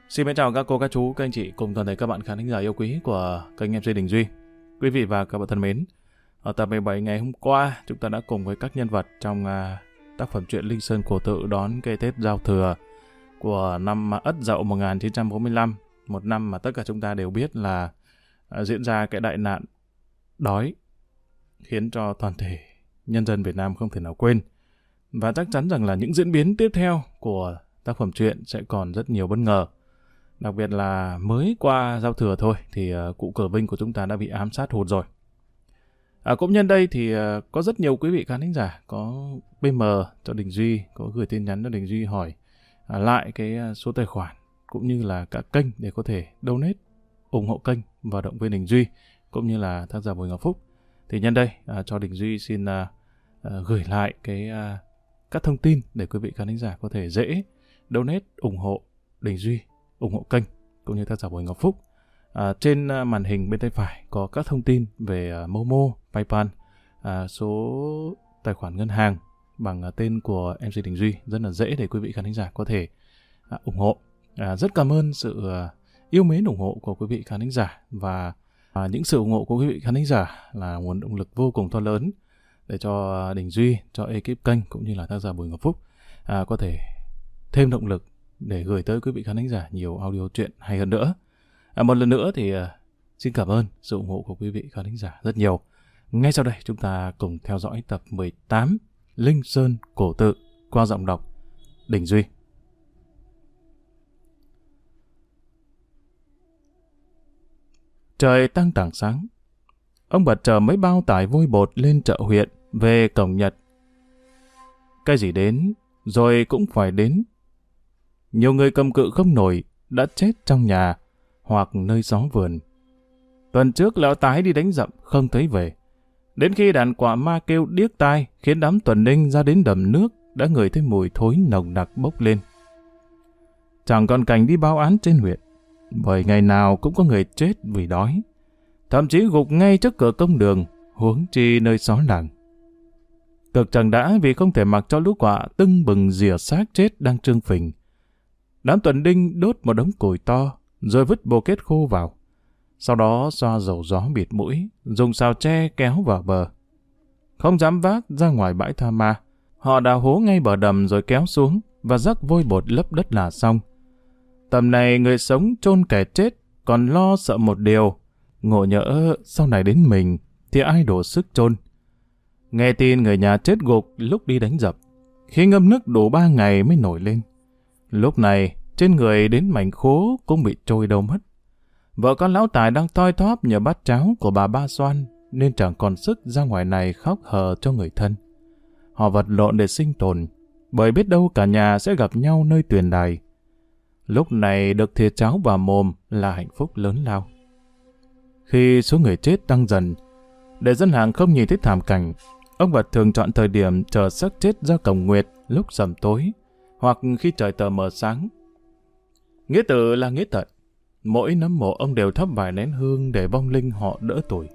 Xin chào các cô, các chú, các anh chị cùng toàn thể các bạn khán thính giả yêu quý của kênh MC Đình Duy. Quý vị và các bạn thân mến, ở tập 17 ngày hôm qua, chúng ta đã cùng với các nhân vật trong tác phẩm truyện Linh Sơn Cổ Tự đón cái Tết Giao Thừa của năm Ất Dậu 1945, một năm mà tất cả chúng ta đều biết là diễn ra cái đại nạn đói khiến cho toàn thể nhân dân Việt Nam không thể nào quên. Và chắc chắn rằng là những diễn biến tiếp theo của tác phẩm truyện sẽ còn rất nhiều bất ngờ. Đặc biệt là mới qua Giao Thừa thôi thì cụ Cờ Vinh của chúng ta đã bị ám sát hụt rồi. Cũng nhân đây thì có rất nhiều quý vị khán thính giả có PM cho Đình Duy, có gửi tin nhắn cho Đình Duy hỏi lại cái số tài khoản cũng như là cả kênh để có thể donate, ủng hộ kênh và động viên Đình Duy cũng như là tác giả Bùi Ngọc Phúc. Thì nhân đây cho Đình Duy xin gửi lại các thông tin để quý vị khán thính giả có thể dễ donate, ủng hộ Đình Duy, ủng hộ kênh cũng như tác giả Bùi Ngọc Phúc. Trên màn hình bên tay phải có các thông tin về Momo, PayPal, số tài khoản ngân hàng bằng tên của MC Đình Duy, rất là dễ để quý vị khán thính giả có thể ủng hộ. Rất cảm ơn sự yêu mến ủng hộ của quý vị khán thính giả, và những sự ủng hộ của quý vị khán thính giả là nguồn động lực vô cùng to lớn để cho Đình Duy, cho ekip kênh cũng như là tác giả Bùi Ngọc Phúc có thể thêm động lực để gửi tới quý vị khán thính giả nhiều audio truyện hay hơn nữa. Một lần nữa thì xin cảm ơn sự ủng hộ của quý vị khán thính giả rất nhiều. Ngay sau đây chúng ta cùng theo dõi tập 18 Linh Sơn Cổ Tự qua giọng đọc Đình Duy. Trời tăng tảng sáng, ông Bật chở mấy bao tải vôi bột lên chợ huyện về cổng Nhật. Cái gì đến rồi cũng phải đến. Nhiều người cầm cự không nổi đã chết trong nhà hoặc nơi xó vườn. Tuần trước lão tái đi đánh dậm không thấy về. Đến khi đàn quạ ma kêu điếc tai khiến đám tuần ninh ra đến đầm nước đã ngửi thấy mùi thối nồng nặc bốc lên. Chẳng còn cảnh đi báo án trên huyện, bởi ngày nào cũng có người chết vì đói, thậm chí gục ngay trước cửa công đường, huống chi nơi xó làng. Cực chẳng đã vì không thể mặc cho lũ quạ tưng bừng rỉa xác chết đang trương phình. Đám tuần đinh đốt một đống củi to, rồi vứt bồ kết khô vào. Sau đó xoa dầu gió bịt mũi, dùng xào tre kéo vào bờ. Không dám vác ra ngoài bãi tha ma, họ đào hố ngay bờ đầm rồi kéo xuống và rắc vôi bột lấp đất là xong. Tầm này người sống chôn kẻ chết còn lo sợ một điều, ngộ nhỡ sau này đến mình thì ai đổ sức chôn. Nghe tin người nhà chết gục lúc đi đánh dập, khi ngâm nước đủ 3 ngày mới nổi lên. Lúc này, trên người đến mảnh khố cũng bị trôi đâu mất. Vợ con lão Tài đang toi thóp nhờ bát cháo của bà Ba Xoan, nên chẳng còn sức ra ngoài này khóc hờ cho người thân. Họ vật lộn để sinh tồn, bởi biết đâu cả nhà sẽ gặp nhau nơi tuyền đài. Lúc này được thìa cháo vào mồm là hạnh phúc lớn lao. Khi số người chết tăng dần, để dân làng không nhìn thấy thảm cảnh, ông Bật thường chọn thời điểm chờ xác chết ra cổng nguyệt lúc sầm tối, hoặc khi trời tờ mờ sáng. Nghĩa tử là nghĩa tận, mỗi nấm mộ ông đều thắp vài nén hương để vong linh họ đỡ tuổi.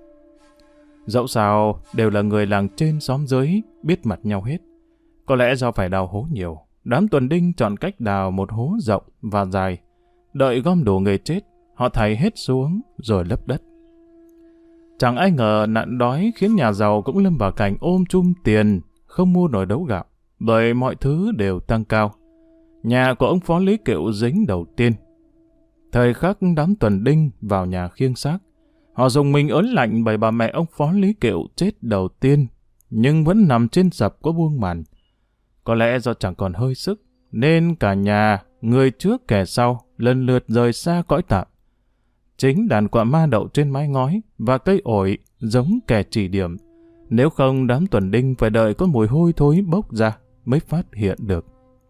Dẫu sao đều là người làng trên xóm dưới, biết mặt nhau hết. Có lẽ do phải đào hố nhiều, đám tuần đinh chọn cách đào một hố rộng và dài. Đợi gom đủ người chết, họ thảy hết xuống rồi lấp đất. Chẳng ai ngờ nạn đói khiến nhà giàu cũng lâm vào cảnh ôm chum tiền, không mua nổi đấu gạo, bởi mọi thứ đều tăng cao. Nhà của ông Phó Lý Kiệu dính đầu tiên. Thời khắc đám tuần đinh vào nhà khiêng xác, họ dùng mình ớn lạnh bởi bà mẹ ông Phó Lý Kiệu chết đầu tiên, nhưng vẫn nằm trên sập có buông màn. Có lẽ do chẳng còn hơi sức, nên cả nhà, người trước kẻ sau, lần lượt rời xa cõi tạm. Chính đàn quạ ma đậu trên mái ngói và cây ổi giống kẻ chỉ điểm. Nếu không, đám tuần đinh phải đợi có mùi hôi thối bốc ra mới phát hiện được.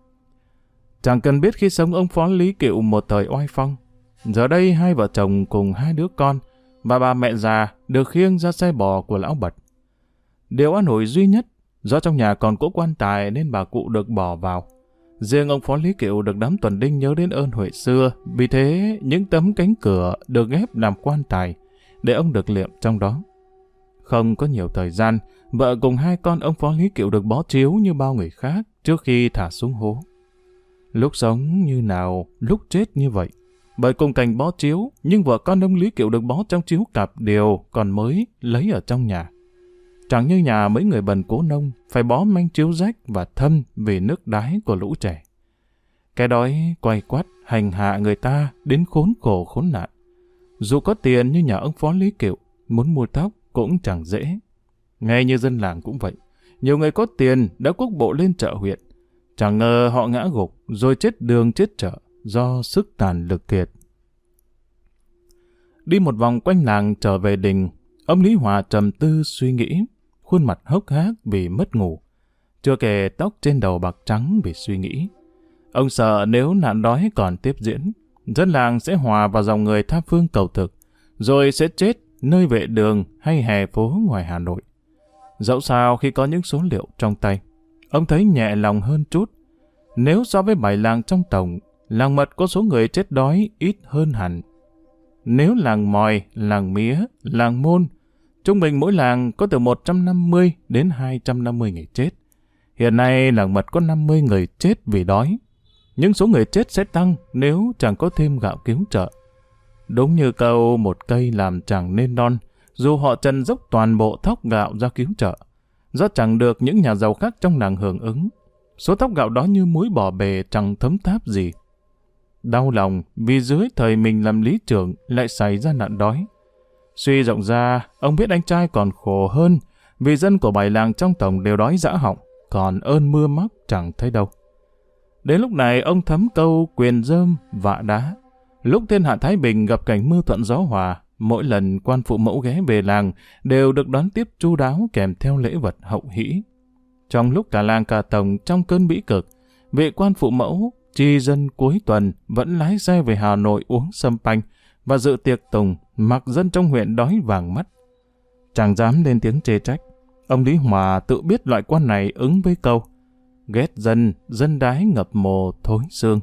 Chẳng cần biết khi sống ông Phó Lý Kiệu một thời oai phong, giờ đây hai vợ chồng cùng 2 đứa con và bà mẹ già được khiêng ra xe bò của lão Bật. Điều an ủi duy nhất, do trong nhà còn cỗ quan tài nên bà cụ được bỏ vào. Riêng ông Phó Lý Kiệu được đám tuần đinh nhớ đến ơn huệ xưa, vì thế những tấm cánh cửa được ghép làm quan tài để ông được liệm trong đó. Không có nhiều thời gian, vợ cùng 2 con ông Phó Lý Kiệu được bó chiếu như bao người khác trước khi thả xuống hố. Lúc sống như nào, lúc chết như vậy. bởi cùng cành bó chiếu, nhưng vợ con ông Lý Kiệu được bó trong chiếu cặp đều còn mới lấy ở trong nhà. Chẳng như nhà mấy người bần cố nông, phải bó manh chiếu rách và thâm vì nước đái của lũ trẻ. Cái đói quay quắt hành hạ người ta đến khốn khổ khốn nạn. Dù có tiền như nhà ông Phó Lý Kiệu, muốn mua tóc cũng chẳng dễ. Ngay như dân làng cũng vậy. Nhiều người có tiền đã cuốc bộ lên chợ huyện. Chẳng ngờ họ ngã gục rồi chết đường chết chợ do sức tàn lực kiệt. Đi một vòng quanh làng trở về đình, ông Lý Hòa trầm tư suy nghĩ, khuôn mặt hốc hác vì mất ngủ. Chưa kể tóc trên đầu bạc trắng vì suy nghĩ. Ông sợ nếu nạn đói còn tiếp diễn, dân làng sẽ hòa vào dòng người tha phương cầu thực, rồi sẽ chết nơi vệ đường hay hè phố ngoài Hà Nội. Dẫu sao khi có những số liệu trong tay, ông thấy nhẹ lòng hơn chút. Nếu so với 7 làng trong tổng, làng Mật có số người chết đói ít hơn hẳn. Nếu làng Mòi, làng Mía, làng Môn, trung bình mỗi làng có từ 150 đến 250 người chết. Hiện nay làng Mật có 50 người chết vì đói. Nhưng số người chết sẽ tăng nếu chẳng có thêm gạo cứu trợ. Đúng như câu một cây làm chẳng nên non, dù họ trần dốc toàn bộ thóc gạo ra cứu trợ, do chẳng được những nhà giàu khác trong làng hưởng ứng. Số thóc gạo đó như muối bỏ bề chẳng thấm tháp gì. Đau lòng vì dưới thời mình làm lý trưởng lại xảy ra nạn đói. Suy rộng ra, ông biết anh trai còn khổ hơn vì dân của 7 làng trong tổng đều đói dã họng, còn ơn mưa móc chẳng thấy đâu. Đến lúc này ông thấm câu quyền rơm vạ đá. Lúc thiên hạ Thái Bình gặp cảnh mưa thuận gió hòa, mỗi lần quan phụ mẫu ghé về làng đều được đón tiếp chu đáo kèm theo lễ vật hậu hỷ. Trong lúc cả làng cả tổng trong cơn bĩ cực, vị quan phụ mẫu tri dân cuối tuần vẫn lái xe về Hà Nội uống sâm panh và dự tiệc tùng, mặc dân trong huyện đói vàng mắt. Chẳng dám lên tiếng chê trách. Ông Lý Hòa tự biết loại quan này ứng với câu ghét dân, dân đái ngập mồ thối xương.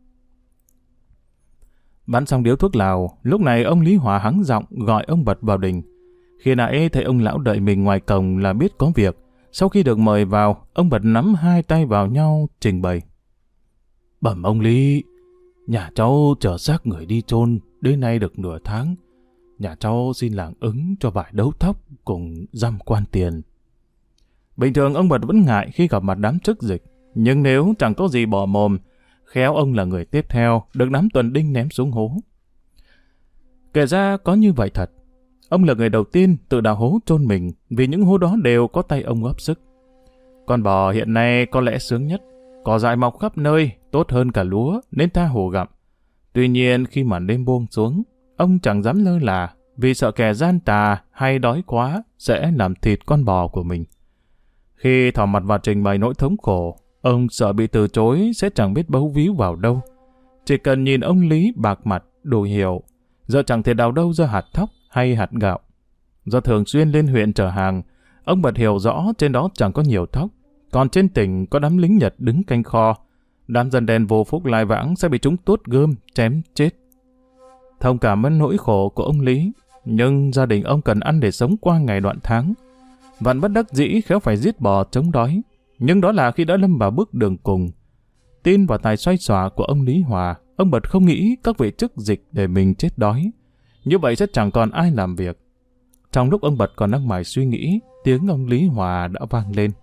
Bắn xong điếu thuốc lào, lúc này ông Lý Hòa hắng giọng gọi ông Bật vào đình. Khi nãy thấy ông lão đợi mình ngoài cổng là biết có việc. Sau khi được mời vào, ông Bật nắm hai tay vào nhau trình bày. Bẩm ông Lý, nhà cháu chở xác người đi chôn đến nay được nửa tháng. Nhà cháu xin làng ứng cho vài đấu thóc cùng dăm quan tiền. Bình thường ông Bật vẫn ngại khi gặp mặt đám chức dịch, nhưng nếu chẳng có gì bỏ mồm, khéo ông là người tiếp theo được đám tuần đinh ném xuống hố. Kể ra có như vậy thật. Ông là người đầu tiên tự đào hố chôn mình vì những hố đó đều có tay ông góp sức. Con bò hiện nay có lẽ sướng nhất, cỏ dại mọc khắp nơi, tốt hơn cả lúa nên tha hồ gặm. Tuy nhiên khi màn đêm buông xuống, ông chẳng dám lơ là vì sợ kẻ gian tà hay đói quá sẽ làm thịt con bò của mình. Khi thò mặt vào trình bày nỗi thống khổ, ông sợ bị từ chối sẽ chẳng biết bấu víu vào đâu. Chỉ cần nhìn ông Lý bạc mặt đủ hiểu, giờ chẳng thể đào đâu ra hạt thóc hay hạt gạo. Do thường xuyên lên huyện chở hàng, ông Bật hiểu rõ trên đó chẳng có nhiều thóc, còn trên tỉnh có đám lính Nhật đứng canh kho. Đám dân đen vô phúc lai vãng sẽ bị chúng tuốt gươm, chém chết. Thông cảm ơn nỗi khổ của ông Lý, nhưng gia đình ông cần ăn để sống qua ngày đoạn tháng. Vạn bất đắc dĩ khéo phải giết bò chống đói, nhưng đó là khi đã lâm vào bước đường cùng. Tin vào tài xoay xòa của ông Lý Hòa, ông Bật không nghĩ các vị chức dịch để mình chết đói. Như vậy sẽ chẳng còn ai làm việc. Trong lúc ông Bật còn đang mải suy nghĩ, tiếng ông Lý Hòa đã vang lên.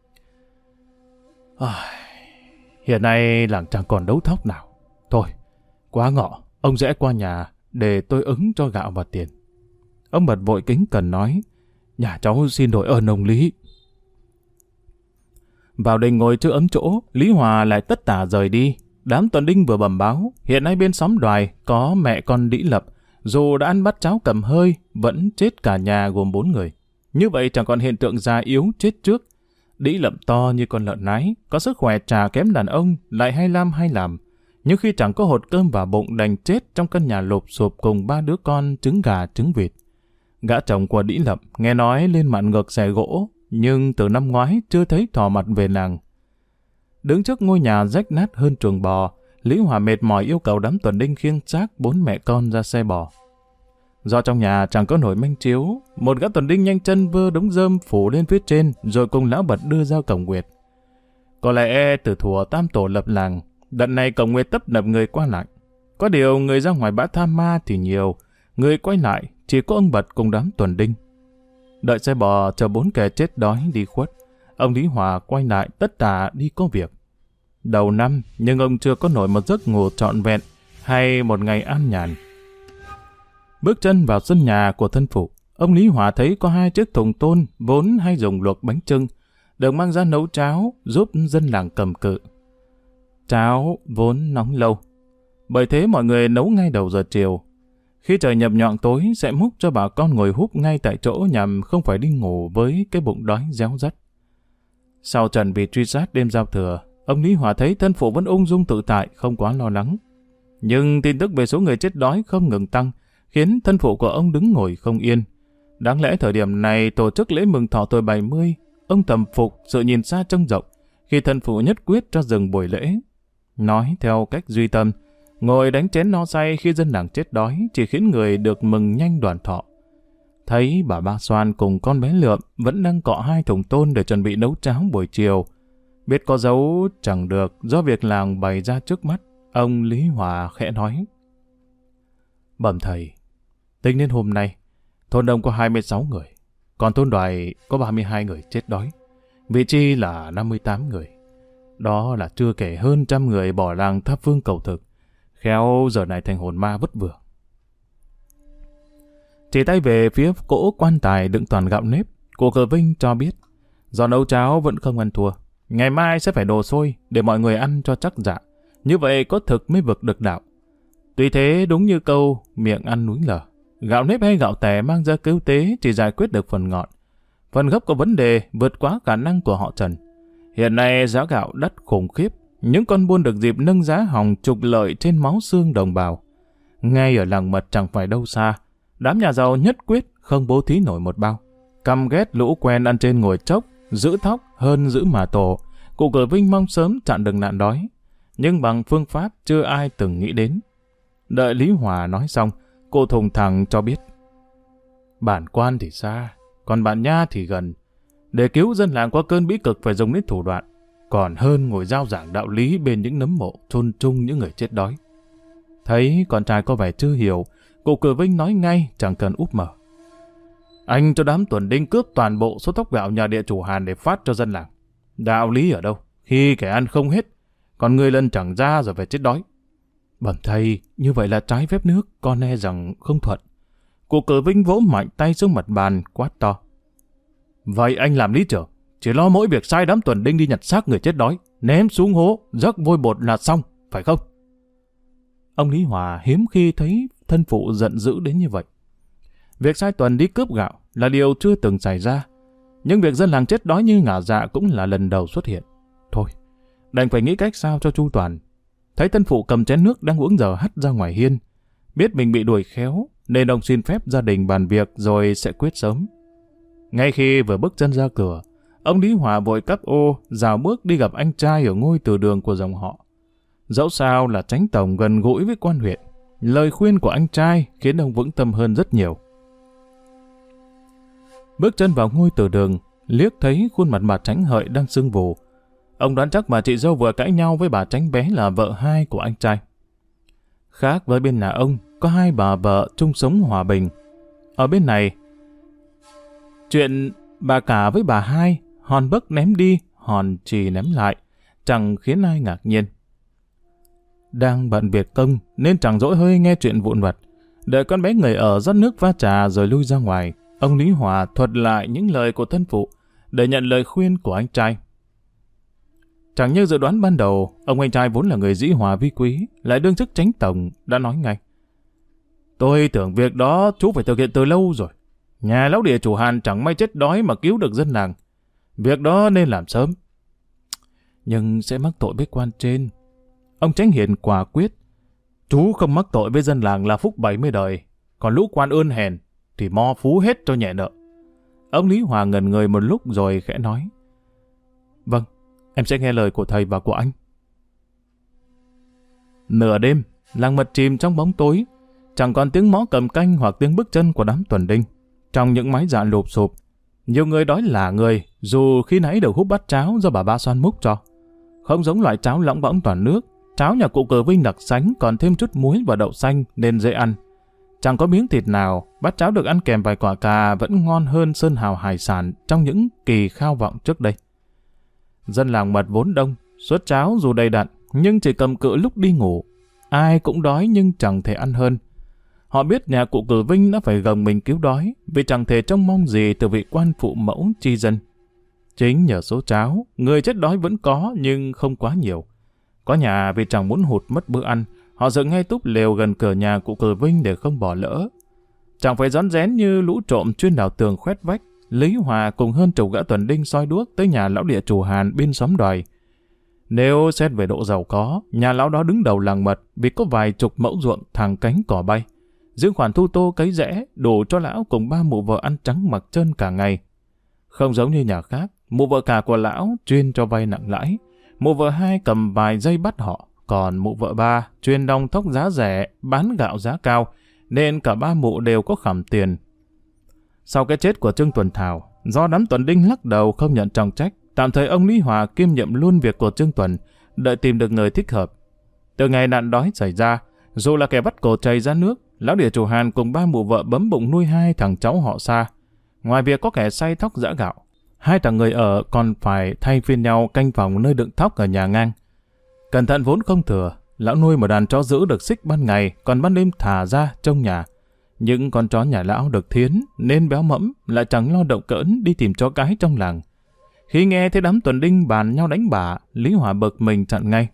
Hiện nay làng chẳng còn đấu thóc nào. Thôi, quá ngọ, ông rẽ qua nhà để tôi ứng cho gạo và tiền. Ông Bật vội kính cẩn nói, nhà cháu xin đổi ơn ông Lý. Vào đình ngồi chưa ấm chỗ, Lý Hòa lại tất tả rời đi. Đám tuần đinh vừa bẩm báo, hiện nay bên xóm Đoài có mẹ con Đĩ Lập, dù đã ăn bát cháo cầm hơi, vẫn chết cả nhà gồm 4 người. Như vậy chẳng còn hiện tượng già yếu chết trước. Đĩ Lập to như con lợn nái, có sức khỏe chả kém đàn ông, lại hay làm. Nhưng khi chẳng có hột cơm vào bụng đành chết trong căn nhà lụp xụp cùng 3 đứa con trứng gà trứng vịt. Gã chồng của Đĩ Lập nghe nói lên mạn ngược xẻ gỗ, nhưng từ năm ngoái chưa thấy thò mặt về làng. Đứng trước ngôi nhà rách nát hơn chuồng bò, Lý Hòa mệt mỏi yêu cầu đám tuần đinh khiêng xác 4 mẹ con ra xe bò. Do trong nhà chẳng có nổi manh chiếu, một gã tuần đinh nhanh chân vơ đống rơm phủ lên phía trên rồi cùng lão Bật đưa ra cổng Nguyệt. Có lẽ từ thuở tam tổ lập làng, đợt này cổng Nguyệt tấp nập người qua lại. Có điều người ra ngoài bãi tha ma thì nhiều, người quay lại chỉ có ông Bật cùng đám tuần đinh. Đợi xe bò chờ 4 kẻ chết đói đi khuất, ông Lý Hòa quay lại tất tả đi có việc. Đầu năm nhưng ông chưa có nổi một giấc ngủ trọn vẹn hay một ngày an nhàn. Bước chân vào sân nhà của thân phụ, ông Lý Hòa thấy có 2 chiếc thùng tôn vốn hay dùng luộc bánh chưng được mang ra nấu cháo giúp dân làng cầm cự. Cháo vốn nóng lâu, bởi thế mọi người nấu ngay đầu giờ chiều. Khi trời nhập nhọn tối sẽ múc cho bà con ngồi húp ngay tại chỗ nhằm không phải đi ngủ với cái bụng đói réo rắt. Sau trận bị truy sát đêm giao thừa, ông Lý Hòa thấy thân phụ vẫn ung dung tự tại, không quá lo lắng. Nhưng tin tức về số người chết đói không ngừng tăng, khiến thân phụ của ông đứng ngồi không yên. Đáng lẽ thời điểm này tổ chức lễ mừng thọ tuổi 70, ông thầm phục sự nhìn xa trông rộng khi thân phụ nhất quyết cho dừng buổi lễ. Nói theo cách duy tâm, ngồi đánh chén no say khi dân làng chết đói chỉ khiến người được mừng nhanh đoàn thọ. Thấy bà Ba Xoan cùng con bé Lượm vẫn đang cọ 2 thùng tôn để chuẩn bị nấu cháo buổi chiều. Biết có giấu chẳng được do việc làng bày ra trước mắt, ông Lý Hòa khẽ nói: "Bẩm thầy, tính đến hôm nay, thôn Đông có 26 người, còn thôn Đoài có 32 người chết đói, vị chi là 58 người. Đó là chưa kể hơn 100 người bỏ làng thắp hương cầu thực, khéo giờ này thành hồn ma vất vưởng." Chỉ tay về phía cỗ quan tài đựng toàn gạo nếp, cụ Cờ Vinh cho biết, do nấu cháo vẫn không ăn thua, ngày mai sẽ phải đổ sôi để mọi người ăn cho chắc dạ, như vậy có thực mới vực được đạo. Tuy thế đúng như câu miệng ăn núi lở, gạo nếp hay gạo tẻ mang ra cứu tế chỉ giải quyết được phần ngọn, phần gốc có vấn đề vượt quá khả năng của họ Trần. Hiện nay giá gạo đắt khủng khiếp, những con buôn được dịp nâng giá hòng trục lợi trên máu xương đồng bào. Ngay ở làng Mật chẳng phải đâu xa, đám nhà giàu nhất quyết không bố thí nổi một bao. Căm ghét lũ quen ăn trên ngồi chốc, giữ thóc hơn giữ mà tổ, cụ Cờ Vinh mong sớm chặn được nạn đói, nhưng bằng phương pháp chưa ai từng nghĩ đến. Đợi Lý Hòa nói xong, cụ thùng thẳng cho biết: "Bản quan thì xa, còn bản nha thì gần. Để cứu dân làng qua cơn bí cực phải dùng đến thủ đoạn, còn hơn ngồi giao giảng đạo lý bên những nấm mộ chôn chung những người chết đói." Thấy con trai có vẻ chưa hiểu, cụ Cờ Vinh nói ngay chẳng cần úp mở: "Anh cho đám tuần đinh cướp toàn bộ số thóc gạo nhà địa chủ Hàn để phát cho dân làng. Đạo lý ở đâu khi kẻ ăn không hết, còn người lần chẳng ra rồi phải chết đói?" "Bẩm thầy, như vậy là trái phép nước, con e rằng không thuận." Cụ Cờ Vinh vỗ mạnh tay xuống mặt bàn quát to: "Vậy anh làm lý trưởng, chỉ lo mỗi việc sai đám tuần đinh đi nhặt xác người chết đói, ném xuống hố, rắc vôi bột là xong, phải không?" Ông Lý Hòa hiếm khi thấy thân phụ giận dữ đến như vậy. Việc sai tuần đi cướp gạo là điều chưa từng xảy ra, nhưng việc dân làng chết đói như ngả dạ cũng là lần đầu xuất hiện. Thôi, đành phải nghĩ cách sao cho chu toàn. Thấy thân phụ cầm chén nước đang uống giờ hắt ra ngoài hiên, biết mình bị đuổi khéo, nên ông xin phép gia đình bàn việc rồi sẽ quyết sớm. Ngay khi vừa bước chân ra cửa, ông Lý Hòa vội cắp ô, rào bước đi gặp anh trai ở ngôi từ đường của dòng họ. Dẫu sao là Chánh tổng gần gũi với quan huyện, lời khuyên của anh trai khiến ông vững tâm hơn rất nhiều. Bước chân vào ngôi từ đường, liếc thấy khuôn mặt bà Chánh Hợi đang sưng vù. Ông đoán chắc bà chị dâu vừa cãi nhau với bà Chánh bé là vợ hai của anh trai. Khác với bên nhà ông, có 2 bà vợ chung sống hòa bình. Ở bên này, chuyện bà cả với bà hai, hòn bấc ném đi, hòn chì ném lại, chẳng khiến ai ngạc nhiên. Đang bận việc công nên chẳng dỗi hơi nghe chuyện vụn vặt. Đợi con bé người ở rót nước pha trà rồi lui ra ngoài, ông Lý Hòa thuật lại những lời của thân phụ để nhận lời khuyên của anh trai. Chẳng như dự đoán ban đầu, ông anh trai vốn là người dĩ hòa vi quý, lại đương chức Chánh tổng, đã nói ngay: "Tôi tưởng việc đó chú phải thực hiện từ lâu rồi. Nhà lão địa chủ Hàn chẳng may chết đói mà cứu được dân làng. Việc đó nên làm sớm. Nhưng sẽ mắc tội với quan trên." Ông Chánh Hiền quả quyết: "Chú không mắc tội với dân làng là phúc 70 đời, còn lũ quan ơn hèn thì mo phú hết cho nhẹ nợ." Ông Lý Hòa ngẩn người một lúc rồi khẽ nói: "Vâng, em sẽ nghe lời của thầy và của anh." Nửa đêm, làng Mật chìm trong bóng tối, chẳng còn tiếng mõ cầm canh hoặc tiếng bước chân của đám tuần đinh. Trong những mái dạ lụp xụp, nhiều người đói lả người, dù khi nãy được húp bát cháo do bà Ba Xoan múc cho. Không giống loại cháo lỏng bõng toàn nước, Cháo nhà cụ Cờ Vinh đặc sánh còn thêm chút muối và đậu xanh nên dễ ăn. Chẳng có miếng thịt nào, bát cháo được ăn kèm vài quả cà vẫn ngon hơn sơn hào hải sản trong những kỳ khao vọng trước đây. Dân làng Mật vốn đông, suất cháo dù đầy đặn, nhưng chỉ cầm cự lúc đi ngủ. Ai cũng đói nhưng chẳng thể ăn hơn. Họ biết nhà cụ Cử Vinh đã phải gồng mình cứu đói vì chẳng thể trông mong gì từ vị quan phụ mẫu tri dân. Chính nhờ số cháo, người chết đói vẫn có nhưng không quá nhiều. Có nhà vì chẳng muốn hụt mất bữa ăn, họ dựng ngay túp lều gần cửa nhà cụ Cử Vinh để không bỏ lỡ. Chẳng phải rón rén như lũ trộm chuyên đào tường khoét vách, Lý Hòa cùng hơn chục gã tuần đinh soi đuốc tới nhà lão địa chủ Hàn bên xóm Đoài. Nếu xét về độ giàu có, nhà lão đó đứng đầu làng Mật vì có vài chục mẫu ruộng thẳng cánh cỏ bay. Dưỡng khoản thu tô cấy rẽ đủ cho lão cùng ba mụ vợ ăn trắng mặc trơn cả ngày. Không giống như nhà khác, mụ vợ cả của lão chuyên cho vay nặng lãi, mụ vợ hai cầm vài dây bắt họ, còn mụ vợ ba chuyên đong thóc giá rẻ, bán gạo giá cao, nên cả ba mụ đều có khẩm tiền. Sau cái chết của Trương Tuần Thảo, do đám tuần đinh lắc đầu không nhận trọng trách, tạm thời ông Lý Hòa kiêm nhiệm luôn việc của Trương Tuần, đợi tìm được người thích hợp. Từ ngày nạn đói xảy ra, dù là kẻ bắt cổ chày ra nước, lão địa chủ Hàn cùng ba mụ vợ bấm bụng nuôi hai thằng cháu họ xa. Ngoài việc có kẻ xay thóc giã gạo, hai thằng người ở còn phải thay phiên nhau canh phòng nơi đựng thóc ở nhà ngang. Cẩn thận vốn không thừa, lão nuôi một đàn chó giữ được xích ban ngày, còn ban đêm thả ra trong nhà. Những con chó nhà lão được thiến nên béo mẫm, lại chẳng lo động cỡn đi tìm chó cái trong làng. Khi nghe thấy đám tuần đinh bàn nhau đánh bả, Lý Hòa bực mình chặn ngay.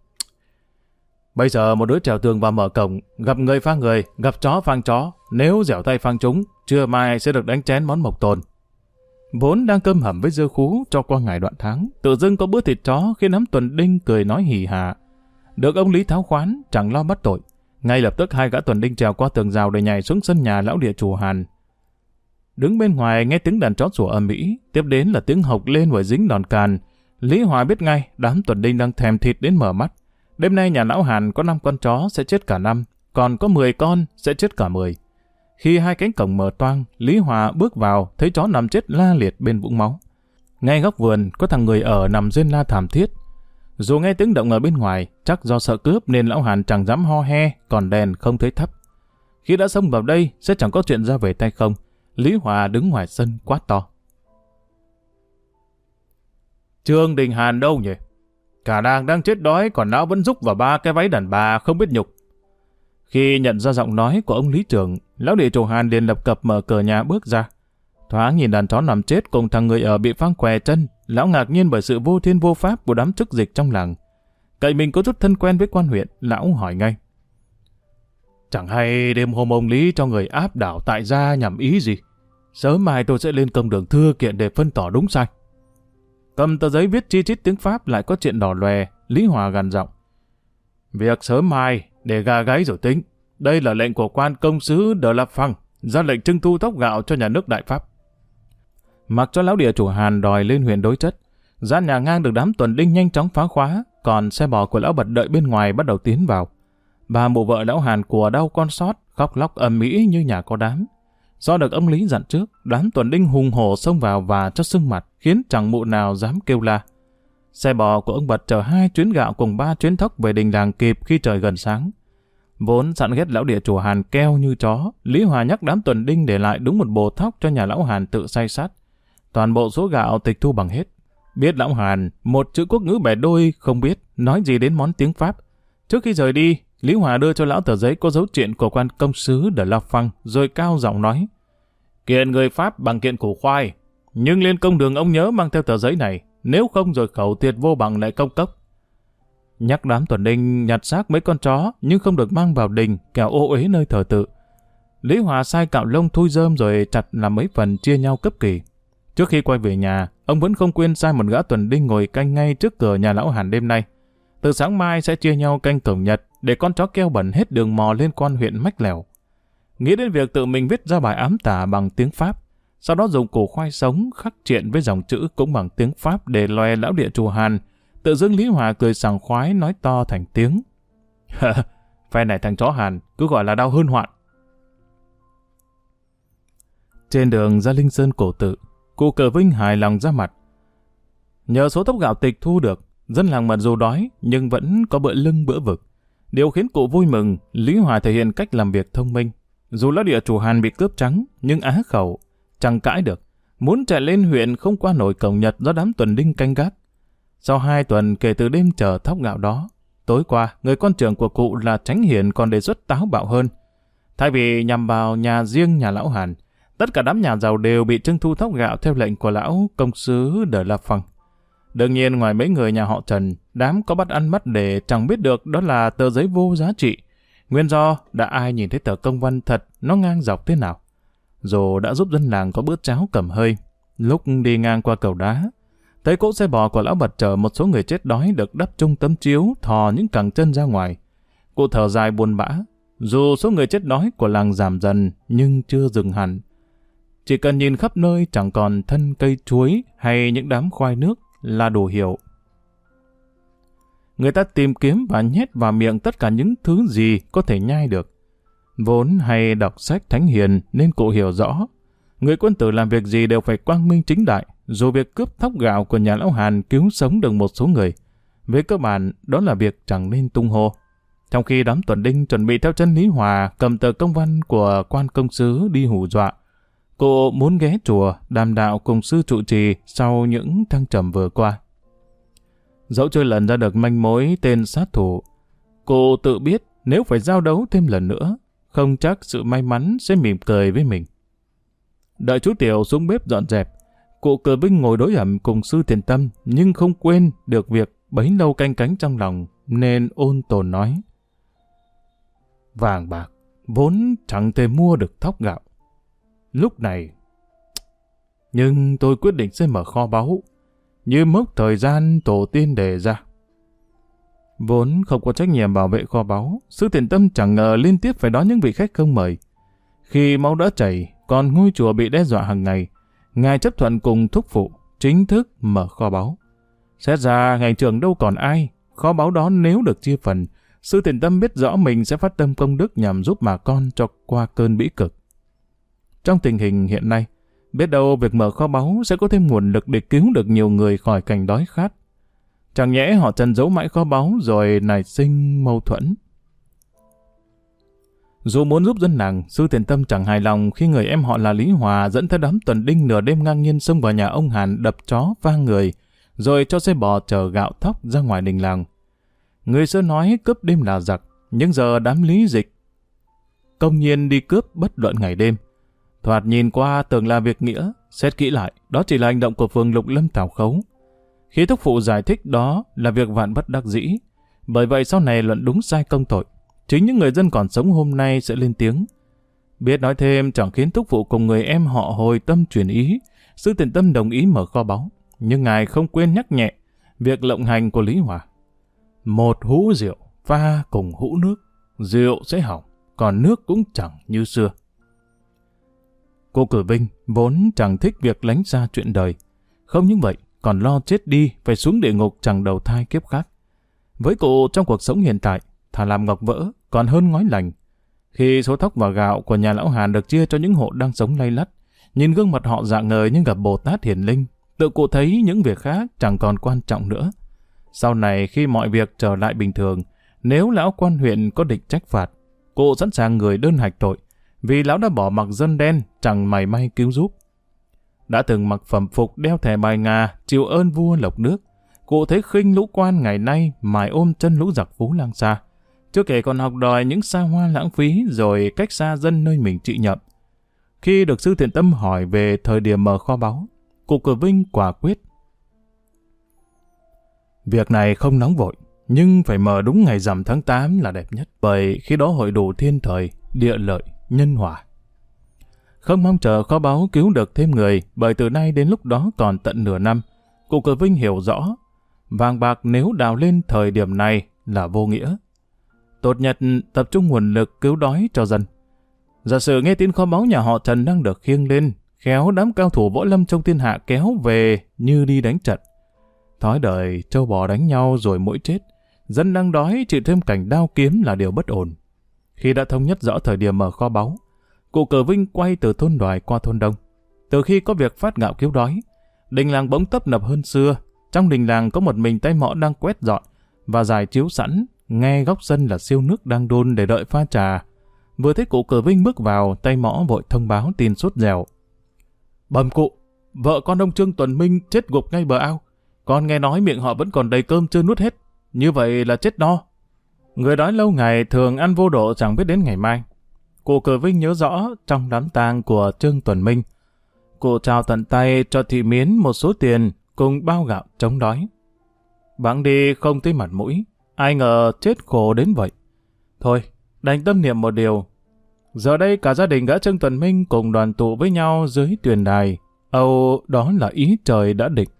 Bây giờ một đứa trèo tường vào mở cổng, gặp người phang người, gặp chó phang chó, nếu dẻo tay phang chúng, trưa mai sẽ được đánh chén món mộc tồn. Vốn đang cơm hầm với dưa khú cho qua ngày đoạn tháng, tự dưng có bữa thịt chó khiến đám tuần đinh cười nói hỉ hả. Được ông Lý tháo khoán, chẳng lo bắt tội. Ngay lập tức hai gã tuần đinh trèo qua tường rào để nhảy xuống sân nhà lão địa chủ Hàn. Đứng bên ngoài nghe tiếng đàn chó sủa ầm ĩ, tiếp đến là tiếng hộc lên và dính đòn càn. Lý Hòa biết ngay đám tuần đinh đang thèm thịt đến mở mắt. Đêm nay nhà lão Hàn có 5 con chó sẽ chết cả 5, còn có 10 con sẽ chết cả 10. Khi hai cánh cổng mở toang, Lý Hòa bước vào thấy chó nằm chết la liệt bên vũng máu. Ngay góc vườn có thằng người ở nằm rên la thảm thiết. Dù nghe tiếng động ở bên ngoài, chắc do sợ cướp nên lão Hàn chẳng dám ho he, còn đèn không thấy thắp. Khi đã xông vào đây sẽ chẳng có chuyện ra về tay không. Lý Hòa đứng ngoài sân quát to. Trương Đình Hàn đâu nhỉ? Cả làng đang chết đói còn lão vẫn rúc vào 3 cái váy đàn bà không biết nhục. Khi nhận ra giọng nói của ông Lý Trưởng, lão địa chủ Hàn liền lập cập mở cửa nhà bước ra. Thoáng nhìn đàn chó nằm chết cùng thằng người ở bị phang què chân, lão ngạc nhiên bởi sự vô thiên vô pháp của đám chức dịch trong làng. Cậy mình có chút thân quen với quan huyện, lão hỏi ngay. Chẳng hay đêm hôm ông Lý cho người áp đảo tại gia nhằm ý gì? Sớm mai tôi sẽ lên công đường thưa kiện để phân tỏ đúng sai. Cầm tờ giấy viết chi chít tiếng Pháp lại có chuyện đỏ lòe, Lý Hòa gằn giọng. Việc sớm mai, để gà gáy rồi tính. Đây là lệnh của quan công sứ De La Phăng, ra lệnh trưng thu thóc gạo cho nhà nước Đại Pháp. Mặc cho lão địa chủ Hàn đòi lên huyện đối chất, gian nhà ngang được đám tuần đinh nhanh chóng phá khóa, còn xe bò của lão Bật đợi bên ngoài bắt đầu tiến vào. Bà mụ vợ lão Hàn của đau con sót, khóc lóc ầm ĩ như nhà có đám. Do được ông Lý dặn trước, đám tuần đinh hùng hổ xông vào và cho sưng mặt, khiến chẳng mụ nào dám kêu la. Xe bò của ông Bật chở 2 chuyến gạo cùng 3 chuyến thóc về đình làng kịp khi trời gần sáng. Vốn sẵn ghét lão địa chủ Hàn keo như chó, Lý Hòa nhắc đám tuần đinh để lại đúng một bồ thóc cho nhà lão Hàn tự xay sát. Toàn bộ số gạo tịch thu bằng hết. Biết lão Hàn, một chữ quốc ngữ bẻ đôi không biết, nói gì đến món tiếng Pháp. Trước khi rời đi, Lý Hòa đưa cho lão tờ giấy có dấu triện của quan công sứ De La Phăng, rồi cao giọng nói. Kiện người Pháp bằng kiện củ khoai, nhưng lên công đường ông nhớ mang theo tờ giấy này, nếu không rồi khẩu thiệt vô bằng lại công cốc. Nhắc đám tuần đinh nhặt xác mấy con chó, nhưng không được mang vào đình, kẻo ô uế nơi thờ tự. Lý Hòa sai cạo lông thui rơm rồi chặt làm mấy phần chia nhau cấp kỳ. Trước khi quay về nhà, ông vẫn không quên sai một gã tuần đinh ngồi canh ngay trước cửa nhà lão Hàn đêm nay. Từ sáng mai sẽ chia nhau canh cổng Nhật để con chó keo bẩn hết đường mò lên quan huyện mách lèo. Nghĩ đến việc tự mình viết ra bài ám tả bằng tiếng Pháp, sau đó dùng củ khoai sống khắc triện với dòng chữ cũng bằng tiếng Pháp để loè lão địa chủ Hàn. Tự dưng Lý Hòa cười sảng khoái nói to thành tiếng. Phe này thằng chó Hàn cứ gọi là đau hơn hoạn. Trên đường ra Linh Sơn cổ tự, cụ Cờ Vinh hài lòng ra mặt. Nhờ số thóc gạo tịch thu được, dân làng mặc dù đói nhưng vẫn có bữa lưng bữa vực. Điều khiến cụ vui mừng, Lý Hòa thể hiện cách làm việc thông minh. Dù lá địa chủ Hàn bị cướp trắng, nhưng á khẩu, chẳng cãi được. Muốn chạy lên huyện không qua nổi cổng Nhật do đám tuần đinh canh gác. Sau 2 tuần kể từ đêm chờ thóc gạo đó, tối qua, người con trưởng của cụ là Chánh Hiền còn đề xuất táo bạo hơn. Thay vì nhằm vào nhà riêng nhà lão Hàn, tất cả đám nhà giàu đều bị trưng thu thóc gạo theo lệnh của lão công sứ De La Phăng. Đương nhiên ngoài mấy người nhà họ Trần, đám có bắt ăn bắt để chẳng biết được đó là tờ giấy vô giá trị. Nguyên do đã ai nhìn thấy tờ công văn thật nó ngang dọc thế nào. Dù đã giúp dân làng có bữa cháo cầm hơi, lúc đi ngang qua cầu đá, thấy cỗ xe bò của lão Bật chở một số người chết đói được đắp chung tấm chiếu thò những cẳng chân ra ngoài. Cụ thở dài buồn bã. Dù số người chết đói của làng giảm dần nhưng chưa dừng hẳn. Chỉ cần nhìn khắp nơi chẳng còn thân cây chuối hay những đám khoai nước là đủ hiểu. Người ta tìm kiếm và nhét vào miệng tất cả những thứ gì có thể nhai được. Vốn hay đọc sách thánh hiền nên cụ hiểu rõ. Người quân tử làm việc gì đều phải quang minh chính đại, dù việc cướp thóc gạo của nhà lão Hàn cứu sống được một số người. Về cơ bản, đó là việc chẳng nên tung hô. Trong khi đám tuần đinh chuẩn bị theo chân Lý Hòa cầm tờ công văn của quan công sứ đi hù dọa, cụ muốn ghé chùa đàm đạo cùng sư trụ trì sau những thăng trầm vừa qua. Dẫu chưa lần ra được manh mối tên sát thủ, cụ tự biết nếu phải giao đấu thêm lần nữa, không chắc sự may mắn sẽ mỉm cười với mình. Đợi chú Tiểu xuống bếp dọn dẹp, cụ Cờ Vinh ngồi đối ẩm cùng sư Thiền Tâm nhưng không quên được việc bấy lâu canh cánh trong lòng nên ôn tồn nói: Vàng bạc vốn chẳng thể mua được thóc gạo. Lúc này, nhưng tôi quyết định sẽ mở kho báu, như mốc thời gian tổ tiên đề ra. Vốn không có trách nhiệm bảo vệ kho báu, sư Thiền Tâm chẳng ngờ liên tiếp phải đón những vị khách không mời. Khi máu đã chảy, còn ngôi chùa bị đe dọa hàng ngày, ngài chấp thuận cùng thúc phụ chính thức mở kho báu. Xét ra ngày trường đâu còn ai, kho báu đó nếu được chia phần, sư Thiền Tâm biết rõ mình sẽ phát tâm công đức nhằm giúp bà con cho qua cơn bĩ cực. Trong tình hình hiện nay, biết đâu việc mở kho báu sẽ có thêm nguồn lực để cứu được nhiều người khỏi cảnh đói khát. Chẳng nhẽ họ trần giấu mãi kho báu rồi nảy sinh mâu thuẫn. Dù muốn giúp dân làng, sư Thiền Tâm chẳng hài lòng khi người em họ là Lý Hòa dẫn theo đám tuần đinh nửa đêm ngang nhiên xông vào nhà ông Hàn đập chó va người, rồi cho xe bò chở gạo thóc ra ngoài đình làng. Người xưa nói cướp đêm là giặc, nhưng giờ đám Lý Dịch công nhiên đi cướp bất luận ngày đêm. Thoạt nhìn qua tưởng là việc nghĩa, xét kỹ lại, đó chỉ là hành động của phường Lục Lâm Tảo Khấu. Khi thúc phụ giải thích đó là việc vạn bất đắc dĩ, bởi vậy sau này luận đúng sai công tội, chính những người dân còn sống hôm nay sẽ lên tiếng. Biết nói thêm chẳng khiến thúc phụ cùng người em họ hồi tâm chuyển ý, sư Thiền Tâm đồng ý mở kho báu, nhưng ngài không quên nhắc nhẹ việc lộng hành của Lý Hòa. Một hũ rượu pha cùng hũ nước, rượu sẽ hỏng, còn nước cũng chẳng như xưa. Cô Cử Vinh vốn chẳng thích việc lánh xa chuyện đời, không những vậy còn lo chết đi phải xuống địa ngục chẳng đầu thai kiếp khác. Với cụ trong cuộc sống hiện tại, thà làm ngọc vỡ còn hơn ngói lành. Khi số thóc và gạo của nhà lão Hàn được chia cho những hộ đang sống lay lắt, nhìn gương mặt họ rạng ngời như gặp Bồ Tát hiển linh, tự cụ thấy những việc khác chẳng còn quan trọng nữa. Sau này khi mọi việc trở lại bình thường, nếu lão quan huyện có định trách phạt, cụ sẵn sàng người đơn hạch tội, vì lão đã bỏ mặc dân đen chẳng mảy may cứu giúp. Đã từng mặc phẩm phục đeo thẻ bài ngà chịu ơn vua lộc nước, cụ thấy khinh lũ quan ngày nay mải ôm chân lũ giặc Phú Lang xa, chưa kể còn học đòi những xa hoa lãng phí rồi cách xa dân nơi mình trị nhậm. Khi được sư Thiện Tâm hỏi về thời điểm mở kho báu, cụ Cử Vinh quả quyết: Việc này không nóng vội, nhưng phải mở đúng ngày rằm tháng 8 là đẹp nhất, bởi khi đó hội đủ thiên thời, địa lợi, nhân hòa. Không mong chờ kho báu cứu được thêm người, bởi từ nay đến lúc đó còn tận nửa năm, cụ Cử Vinh hiểu rõ, vàng bạc nếu đào lên thời điểm này là vô nghĩa. Tốt nhất tập trung nguồn lực cứu đói cho dân. Giả sử nghe tin kho báu nhà họ Trần đang được khiêng lên, khéo đám cao thủ võ lâm trong thiên hạ kéo về như đi đánh trận. Thói đời trâu bò đánh nhau rồi mỗi chết, dân đang đói chịu thêm cảnh đao kiếm là điều bất ổn. Khi đã thống nhất rõ thời điểm mở kho báu, cụ Cử Vinh quay từ thôn Đoài qua thôn Đông. Từ khi có việc phát gạo cứu đói, đình làng bỗng tấp nập hơn xưa, trong đình làng có một mình tay mõ đang quét dọn và giải chiếu sẵn, nghe góc sân là siêu nước đang đun để đợi pha trà. Vừa thấy cụ Cử Vinh bước vào, tay mõ vội thông báo tin sốt dẻo. Bẩm cụ, vợ con ông Trương Tuần Minh chết gục ngay bờ ao. Con nghe nói miệng họ vẫn còn đầy cơm chưa nuốt hết. Như vậy là chết no. Người đói lâu ngày thường ăn vô độ chẳng biết đến ngày mai. Cụ Cử Vinh nhớ rõ trong đám tang của Trương Tuần Minh, cụ trao tận tay cho thị Miến một số tiền cùng bao gạo chống đói. Bẵng đi không thấy mặt mũi, ai ngờ chết khổ đến vậy. Thôi, đành tâm niệm một điều. Giờ đây cả gia đình gã Trương Tuần Minh cùng đoàn tụ với nhau dưới tuyền đài. Âu, đó là ý trời đã định.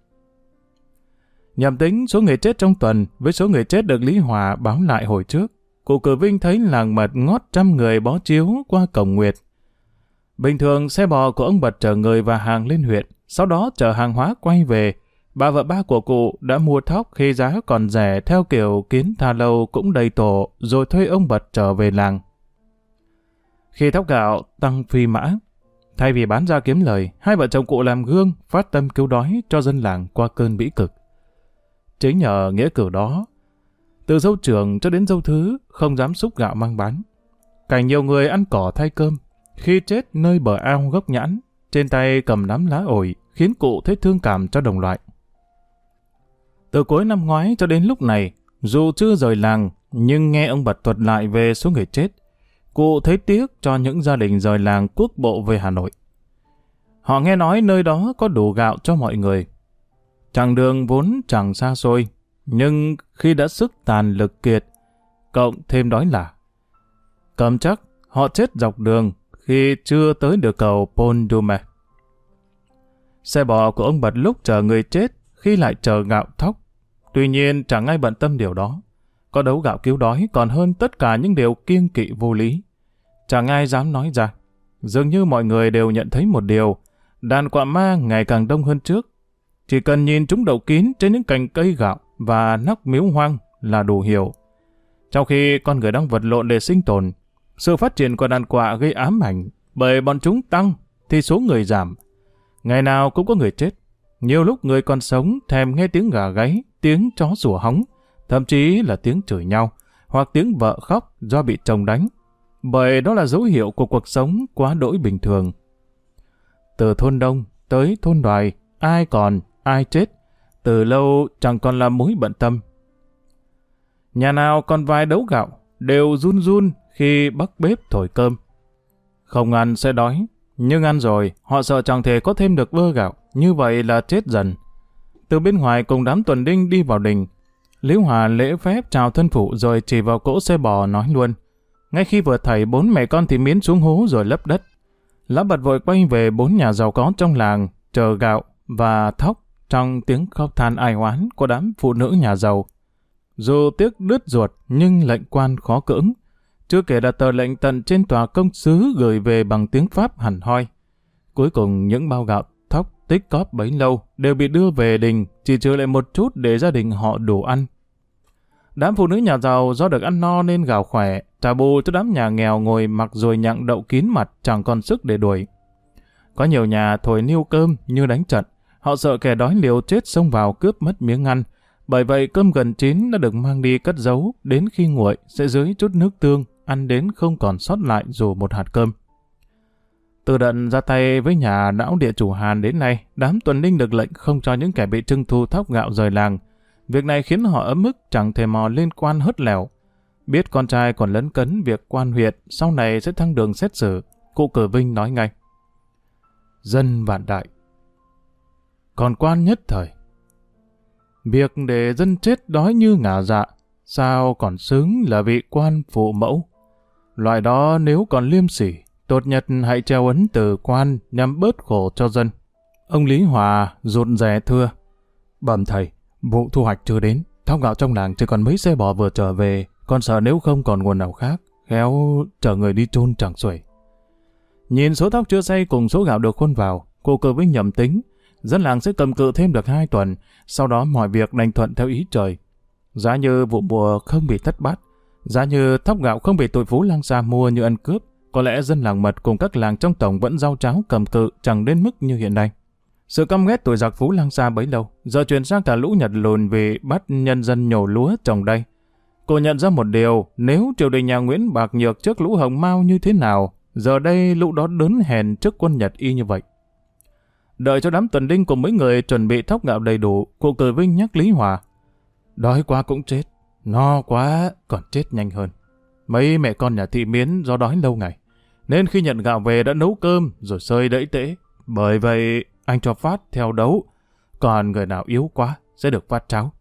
Nhầm tính số người chết trong tuần với số người chết được Lý Hòa báo lại hồi trước, cụ Cử Vinh thấy làng mật ngót 100 người bó chiếu qua cổng Nguyệt. Bình thường xe bò của ông Bật chở người và hàng lên huyện, sau đó chở hàng hóa quay về. Bà vợ ba của cụ đã mua thóc khi giá còn rẻ theo kiểu kiến tha lâu cũng đầy tổ, rồi thuê ông Bật trở về làng. Khi thóc gạo tăng phi mã, thay vì bán ra kiếm lời, hai vợ chồng cụ làm gương, phát tâm cứu đói cho dân làng qua cơn bĩ cực. Chính nhờ nghĩa cử đó, từ dâu trưởng cho đến dâu thứ không dám xúc gạo mang bán. Cảnh nhiều người ăn cỏ thay cơm, khi chết nơi bờ ao gốc nhãn, trên tay cầm nắm lá ổi, khiến cụ thấy thương cảm cho đồng loại. Từ cuối năm ngoái cho đến lúc này, dù chưa rời làng, nhưng nghe ông Bật thuật lại về số người chết, cụ thấy tiếc cho những gia đình rời làng quốc bộ về Hà Nội. Họ nghe nói nơi đó có đủ gạo cho mọi người. Chặng đường vốn chẳng xa xôi, nhưng khi đã sức tàn lực kiệt, cộng thêm đói lả, cầm chắc họ chết dọc đường khi chưa tới được cầu Pont du Mai. Xe bò của ông Bật lúc chờ người chết, khi lại chờ gạo thóc. Tuy nhiên chẳng ai bận tâm điều đó. Có đấu gạo cứu đói còn hơn tất cả những điều kiêng kỵ vô lý. Chẳng ai dám nói ra. Dường như mọi người đều nhận thấy một điều, đàn quạ ma ngày càng đông hơn trước. Chỉ cần nhìn chúng đậu kín trên những cành cây gạo và nóc miếu hoang là đủ hiểu. Trong khi con người đang vật lộn để sinh tồn, sự phát triển của đàn quạ gây ám ảnh, bởi bọn chúng tăng thì số người giảm. Ngày nào cũng có người chết. Nhiều lúc người còn sống thèm nghe tiếng gà gáy, tiếng chó sủa hóng, thậm chí là tiếng chửi nhau, hoặc tiếng vợ khóc do bị chồng đánh. Bởi đó là dấu hiệu của cuộc sống quá đỗi bình thường. Từ thôn Đông tới thôn Đoài, ai còn, ai chết, từ lâu chẳng còn là mối bận tâm. Nhà nào còn vài đấu gạo, đều run run khi bắc bếp thổi cơm. Không ăn sẽ đói, nhưng ăn rồi, họ sợ chẳng thể có thêm được vơ gạo, như vậy là chết dần. Từ bên ngoài cùng đám tuần đinh đi vào đình, Lý Hòa lễ phép chào thân phụ rồi chỉ vào cỗ xe bò nói luôn. Ngay khi vừa thảy 4 mẹ con thì Miến xuống hố rồi lấp đất. Lão Bật vội quay về 4 nhà giàu có trong làng, chờ gạo và thóc trong tiếng khóc than ai oán của đám phụ nữ nhà giàu. Dù tiếc đứt ruột nhưng lệnh quan khó cưỡng. Chưa kể là tờ lệnh tận trên tòa công xứ gửi về bằng tiếng Pháp hẳn hoi. Cuối cùng những bao gạo, thóc tích cóp bấy lâu đều bị đưa về đình, chỉ trừ lại một chút để gia đình họ đủ ăn. Đám phụ nữ nhà giàu do được ăn no nên gào khỏe, trả bù cho đám nhà nghèo ngồi mặc rồi nhặng đậu kín mặt chẳng còn sức để đuổi. Có nhiều nhà thổi niêu cơm như đánh trận, họ sợ kẻ đói liều chết xông vào cướp mất miếng ăn. Bởi vậy cơm gần chín đã được mang đi cất giấu, đến khi nguội sẽ dưới chút nước tương, ăn đến không còn sót lại dù một hạt cơm. Từ đợt ra tay với nhà não địa chủ Hàn đến nay, đám tuần đinh được lệnh không cho những kẻ bị trưng thu thóc gạo rời làng. Việc này khiến họ ấm ức chẳng thể mò lên quan hớt lèo. Biết con trai còn lấn cấn việc quan huyện sau này sẽ thăng đường xét xử, cụ Cử Vinh nói ngay. Dân vạn đại, còn quan nhất thời. Việc để dân chết đói như ngả dạ, sao còn xứng là vị quan phụ mẫu. Loại đó nếu còn liêm sỉ, tốt nhất hãy treo ấn từ quan nhằm bớt khổ cho dân. Ông Lý Hòa rụt rè thưa. Bẩm thầy, vụ thu hoạch chưa đến, thóc gạo trong làng chỉ còn mấy xe bò vừa trở về, con sợ nếu không còn nguồn nào khác, khéo chở người đi chôn chẳng xuể. Nhìn số thóc chưa xay cùng số gạo được khuôn vào, cụ Cử Vinh nhầm tính, dân làng sẽ cầm cự thêm được 2 tuần, sau đó mọi việc đành thuận theo ý trời. Giá như vụ mùa không bị thất bát, giá như thóc gạo không bị tụi phú lang xa mua như ăn cướp, có lẽ dân làng Mật cùng các làng trong tổng vẫn rau cháo cầm cự chẳng đến mức như hiện nay. Sự căm ghét tuổi giặc Phú Lang Sa bấy lâu, giờ chuyển sang cả lũ Nhật lùn vì bắt nhân dân nhổ lúa trồng đây. Cô nhận ra một điều, nếu triều đình nhà Nguyễn bạc nhược trước lũ Hồng Mao như thế nào, giờ đây lũ đó đớn hèn trước quân Nhật y như vậy. Đợi cho đám tuần đinh cùng mấy người chuẩn bị thóc gạo đầy đủ, cụ Cử Vinh nhắc Lý Hòa. Đói quá cũng chết, no quá còn chết nhanh hơn. Mấy mẹ con nhà Thị Miến do đói lâu ngày, nên khi nhận gạo về đã nấu cơm rồi xơi đẫy tễ. Bởi vậy anh cho phát theo đấu, còn người nào yếu quá sẽ được phát cháo.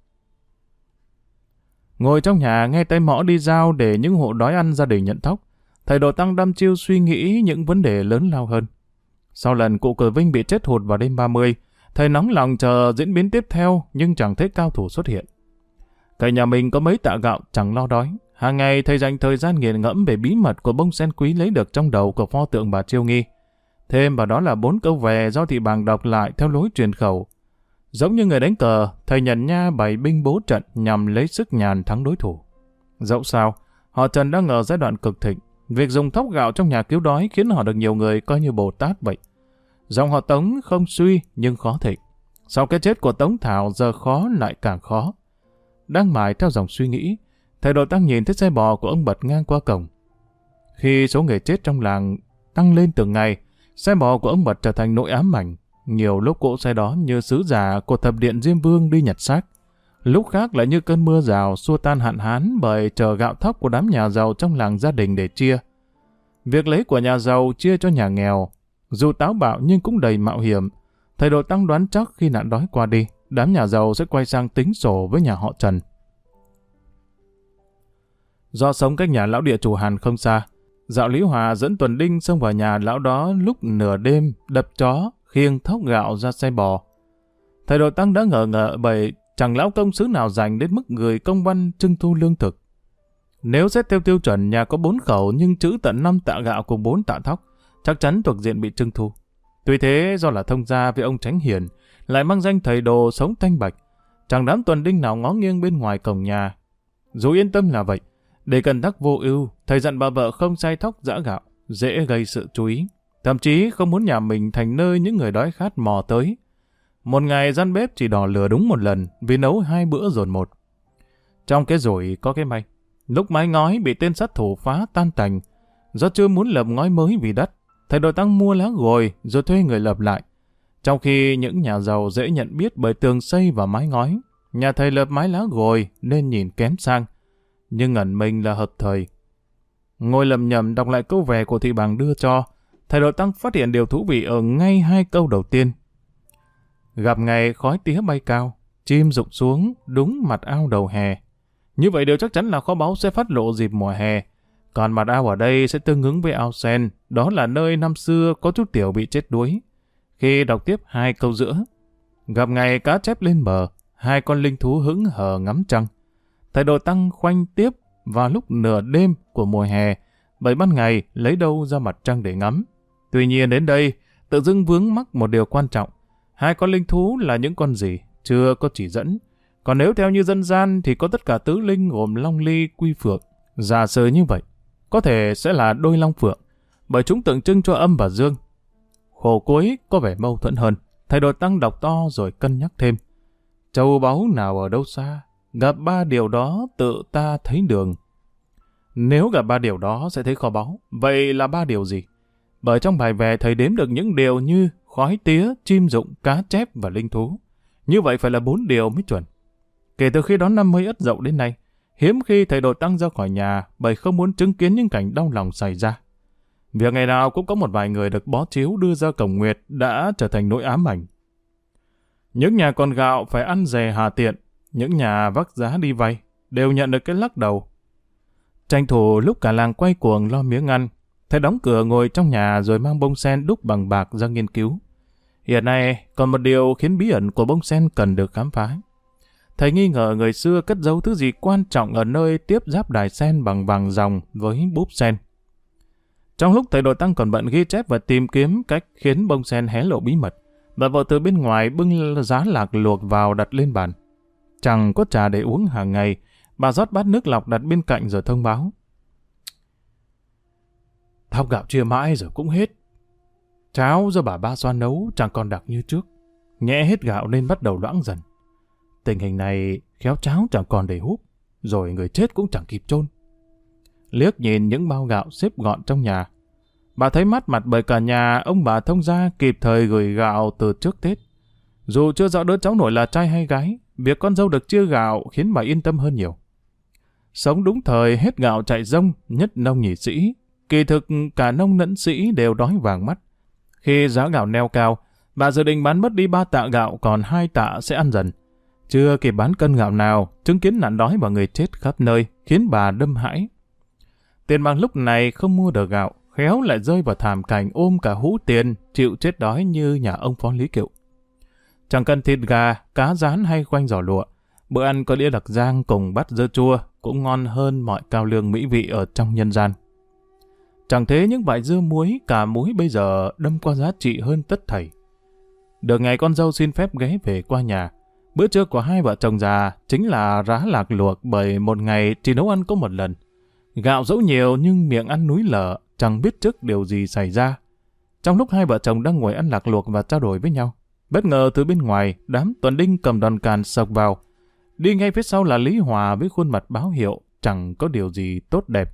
Ngồi trong nhà nghe tay mõ đi giao để những hộ đói ăn gia đình nhận thóc, thầy Đồ Tăng đăm chiêu suy nghĩ những vấn đề lớn lao hơn. Sau lần cụ Cử Vinh bị chết hụt vào đêm 30, thầy nóng lòng chờ diễn biến tiếp theo nhưng chẳng thấy cao thủ xuất hiện. Thầy nhà mình có mấy tạ gạo chẳng lo đói. Hàng ngày thầy dành thời gian nghiền ngẫm về bí mật của bông sen quý lấy được trong đầu của pho tượng bà Chiêu Nghi. Thêm vào đó là 4 câu về do thị bàng đọc lại theo lối truyền khẩu. Giống như người đánh cờ, thầy nhận nha bày binh bố trận nhằm lấy sức nhàn thắng đối thủ. Dẫu sao, họ Trần đang ở giai đoạn cực thịnh. Việc dùng thóc gạo trong nhà cứu đói khiến họ được nhiều người coi như Bồ Tát vậy. Dòng họ Tống không suy nhưng khó thịnh. Sau cái chết của Tống Thảo giờ khó lại càng khó. Đang mải theo dòng suy nghĩ, thầy Đồ Tăng nhìn thấy xe bò của ông bật ngang qua cổng. Khi số người chết trong làng tăng lên từng ngày, xe bò của ông bật trở thành nỗi ám ảnh. Nhiều lúc cỗ xe đó như sứ giả của thập điện Diêm Vương đi nhặt xác. Lúc khác lại như cơn mưa rào xua tan hạn hán bởi chờ gạo thóc của đám nhà giàu trong làng gia đình để chia. Việc lấy của nhà giàu chia cho nhà nghèo, dù táo bạo nhưng cũng đầy mạo hiểm. Thầy Đồ Tăng đoán chắc khi nạn đói qua đi, đám nhà giàu sẽ quay sang tính sổ với nhà họ Trần. Do sống cách nhà lão địa chủ Hàn không xa, dạo Lý Hòa dẫn tuần đinh xông vào nhà lão đó lúc nửa đêm, đập chó, khiêng thóc gạo ra xe bò. Thầy Đồ Tăng đã ngờ ngợ bởi chẳng lão công sứ nào dành đến mức gửi công văn trưng thu lương thực. Nếu xét theo tiêu chuẩn nhà có 4 khẩu nhưng trữ tận 5 tạ gạo cùng 4 tạ thóc, chắc chắn thuộc diện bị trưng thu. Tuy thế do là thông gia với ông Tránh Hiền, lại mang danh thầy đồ sống thanh bạch, chẳng đám tuần đinh nào ngó nghiêng bên ngoài cổng nhà. Dù yên tâm là vậy, để cân nhắc vô ưu, thầy dặn bà vợ không sai thóc giã gạo, dễ gây sự chú ý. Thậm chí không muốn nhà mình thành nơi những người đói khát mò tới. Một ngày gian bếp chỉ đỏ lửa đúng một lần vì nấu 2 bữa dồn một. Trong cái rủi có cái may. Lúc mái ngói bị tên sát thủ phá tan tành, do chưa muốn lập ngói mới vì đắt, thầy Đồ Tăng mua lá gồi rồi thuê người lập lại. Trong khi những nhà giàu dễ nhận biết bởi tường xây và mái ngói, nhà thầy lập mái lá gồi nên nhìn kém sang, nhưng ẩn mình là hợp thời. Ngồi lầm nhầm đọc lại câu về của thị bàng đưa cho, thầy Đồ Tăng phát hiện điều thú vị ở ngay 2 câu đầu tiên. Gặp ngày khói tía bay cao, chim rụng xuống đúng mặt ao đầu hè. Như vậy điều chắc chắn là kho báu sẽ phát lộ dịp mùa hè. Còn mặt ao ở đây sẽ tương ứng với ao sen, đó là nơi năm xưa có chú Tiểu bị chết đuối. Khi đọc tiếp 2 câu giữa, gặp ngày cá chép lên bờ, 2 con linh thú hững hờ ngắm trăng. Thầy Đồ Tăng khoanh tiếp vào lúc nửa đêm của mùa hè, bởi ban ngày lấy đâu ra mặt trăng để ngắm. Tuy nhiên đến đây, tự dưng vướng mắc một điều quan trọng. 2 con linh thú là những con gì? Chưa có chỉ dẫn. Còn nếu theo như dân gian thì có tất cả tứ linh gồm long ly, quy phượng. Giả sử như vậy, có thể sẽ là đôi long phượng, bởi chúng tượng trưng cho âm và dương. Khổ cuối có vẻ mâu thuẫn hơn. Thầy Đồ Tăng đọc to rồi cân nhắc thêm. Châu báu nào ở đâu xa, gặp 3 điều đó tự ta thấy đường. Nếu gặp 3 điều đó sẽ thấy kho báu. Vậy là 3 điều gì? Bởi trong bài về thầy đếm được những điều như khói tía, chim rụng, cá chép và linh thú. Như vậy phải là 4 điều mới chuẩn. Kể từ khi đón năm mới Ất Dậu đến nay, hiếm khi thầy Đồ Tăng ra khỏi nhà bởi không muốn chứng kiến những cảnh đau lòng xảy ra. Việc ngày nào cũng có một vài người được bó chiếu đưa ra cổng nguyệt đã trở thành nỗi ám ảnh. Những nhà còn gạo phải ăn dè hà tiện, những nhà vác giá đi vay đều nhận được cái lắc đầu. Tranh thủ lúc cả làng quay cuồng lo miếng ăn, thầy đóng cửa ngồi trong nhà rồi mang bông sen đúc bằng bạc ra nghiên cứu. Hiện nay còn một điều khiến bí ẩn của bông sen cần được khám phá. Thầy nghi ngờ người xưa cất giấu thứ gì quan trọng ở nơi tiếp giáp đài sen bằng vàng ròng với búp sen. Trong lúc thầy Đồ Tăng còn bận ghi chép và tìm kiếm cách khiến bông sen hé lộ bí mật, bà vợ từ bên ngoài bưng giá lạc luộc vào đặt lên bàn. Chẳng có trà để uống hàng ngày, bà rót bát nước lọc đặt bên cạnh rồi thông báo. Thóc gạo chia mãi rồi cũng hết. Cháo do bà Ba Xoan nấu chẳng còn đặc như trước. nhẽ hết gạo nên bắt đầu loãng dần. Tình hình này khéo cháo chẳng còn để húp, rồi người chết cũng chẳng kịp chôn. Liếc nhìn những bao gạo xếp gọn trong nhà, bà thấy mát mặt bởi cả nhà ông bà thông gia kịp thời gửi gạo từ trước Tết. Dù chưa rõ đứa cháu nội là trai hay gái, việc con dâu được chia gạo khiến bà yên tâm hơn nhiều. Sống đúng thời hết gạo chạy rông, nhất nông nhị sĩ. Kỳ thực cả nông lẫn sĩ đều đói vàng mắt. Khi giá gạo neo cao, bà dự định bán mất đi 3 tạ gạo, còn 2 tạ sẽ ăn dần. Chưa kịp bán cân gạo nào, chứng kiến nạn đói và người chết khắp nơi, khiến bà đâm hãi. Tiền bạc lúc này không mua được gạo, khéo lại rơi vào thảm cảnh ôm cả hũ tiền, chịu chết đói như nhà ông Phó Lý Kiệu. Chẳng cần thịt gà, cá rán hay khoanh giò lụa, bữa ăn có đĩa đặc giang cùng bát dưa chua cũng ngon hơn mọi cao lương mỹ vị ở trong nhân gian. Chẳng thế những bãi dưa muối, cà muối bây giờ đâm qua giá trị hơn tất thảy. Được ngày con dâu xin phép ghé về qua nhà, bữa trưa của hai vợ chồng già chính là rá lạc luộc, bởi một ngày chỉ nấu ăn có một lần. Gạo dẫu nhiều nhưng miệng ăn núi lở, chẳng biết trước điều gì xảy ra. Trong lúc hai vợ chồng đang ngồi ăn lạc luộc và trao đổi với nhau, bất ngờ từ bên ngoài, đám tuần đinh cầm đòn càn sộc vào. Đi ngay phía sau là Lý Hòa với khuôn mặt báo hiệu chẳng có điều gì tốt đẹp.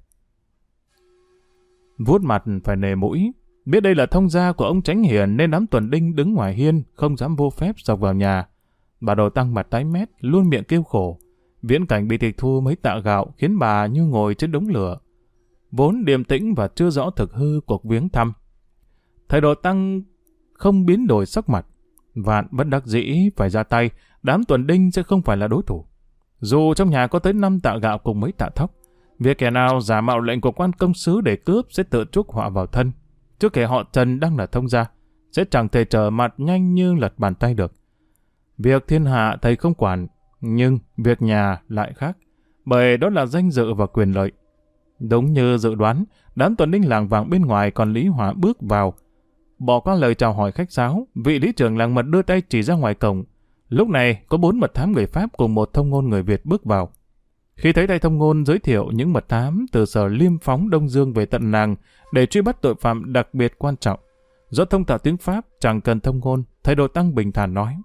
Vuốt mặt phải nề mũi, biết đây là thông gia của ông Chánh Hiền nên đám tuần đinh đứng ngoài hiên không dám vô phép sộc vào nhà. Bà Đồ Tăng mặt tái mét, luôn miệng kêu khổ. Viễn cảnh bị tịch thu mấy tạ gạo khiến bà như ngồi trên đống lửa. Vốn điềm tĩnh và chưa rõ thực hư cuộc viếng thăm, thầy Đồ Tăng không biến đổi sắc mặt. Vạn bất đắc dĩ phải ra tay, đám tuần đinh sẽ không phải là đối thủ. Dù trong nhà có tới 5 tạ gạo cùng mấy tạ thóc, việc kẻ nào giả mạo lệnh của quan công sứ để cướp sẽ tự chuốc họa vào thân. Chứ kẻ họ Trần đang là thông gia, sẽ chẳng thể trở mặt nhanh như lật bàn tay được. Việc thiên hạ thầy không quản, nhưng việc nhà lại khác, bởi đó là danh dự và quyền lợi. Đúng như dự đoán, đám tuần đinh làng vàng bên ngoài còn Lý Hòa bước vào. Bỏ qua lời chào hỏi khách sáo, vị lý trưởng làng mật đưa tay chỉ ra ngoài cổng. Lúc này có 4 mật thám người Pháp cùng một thông ngôn người Việt bước vào. Khi thấy tay thông ngôn giới thiệu những mật thám từ sở Liêm Phóng Đông Dương về tận làng để truy bắt tội phạm đặc biệt quan trọng, do thông thạo tiếng Pháp chẳng cần thông ngôn, thầy Đồ Tăng bình thản nói: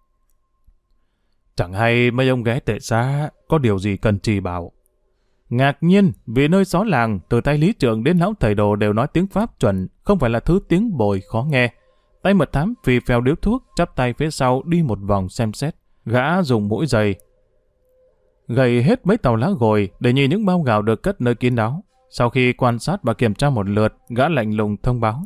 chẳng hay mấy ông ghé tệ xa có điều gì cần trì bảo. Ngạc nhiên vì nơi xó làng từ tay lý trưởng đến lão thầy Đồ đều nói tiếng Pháp chuẩn, không phải là thứ tiếng bồi khó nghe. Tay mật thám phì phèo điếu thuốc, chắp tay phía sau đi một vòng xem xét. Gã dùng mũi giày gầy hết mấy tàu lá gồi để nhìn những bao gạo được cất nơi kín đáo. Sau khi quan sát và kiểm tra một lượt, gã lạnh lùng thông báo: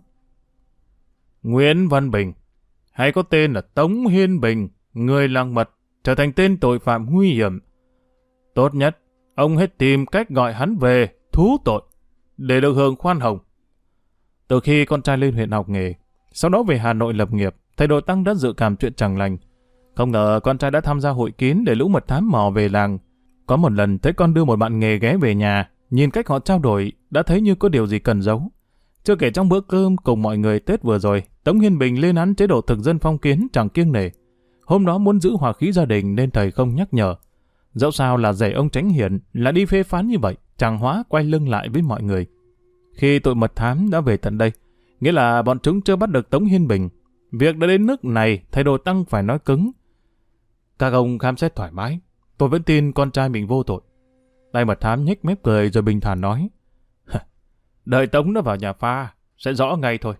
Nguyễn Văn Bình, hay có tên là Tống Hiên Bình, người làng mật, trở thành tên tội phạm nguy hiểm. Tốt nhất ông hãy tìm cách gọi hắn về thú tội để được hưởng khoan hồng. Từ khi con trai lên huyện học nghề, sau đó về Hà Nội lập nghiệp, thầy Đồ Tăng đã dự cảm chuyện chẳng lành. Không ngờ con trai đã tham gia hội kín để lũ mật thám mò về làng. Có một lần thấy con đưa một bạn nghề ghé về nhà, nhìn cách họ trao đổi đã thấy như có điều gì cần giấu. Chưa kể trong bữa cơm cùng mọi người Tết vừa rồi, Tống Hiên Bình lên án chế độ thực dân phong kiến chẳng kiêng nể. Hôm đó muốn giữ hòa khí gia đình nên thầy không nhắc nhở. Dẫu sao là rể ông Chánh Hiền, là đi phê phán như vậy, chẳng hóa quay lưng lại với mọi người. Khi tụi mật thám đã về tận đây, nghĩa là bọn chúng chưa bắt được Tống Hiên Bình. Việc đã đến nước này, thầy Đồ Tăng phải nói cứng: các ông khám xét thoải mái, tôi vẫn tin con trai mình vô tội. Tay mật thám nhếch mép cười rồi bình thản nói: đợi Tống nó vào nhà pha, sẽ rõ ngay thôi.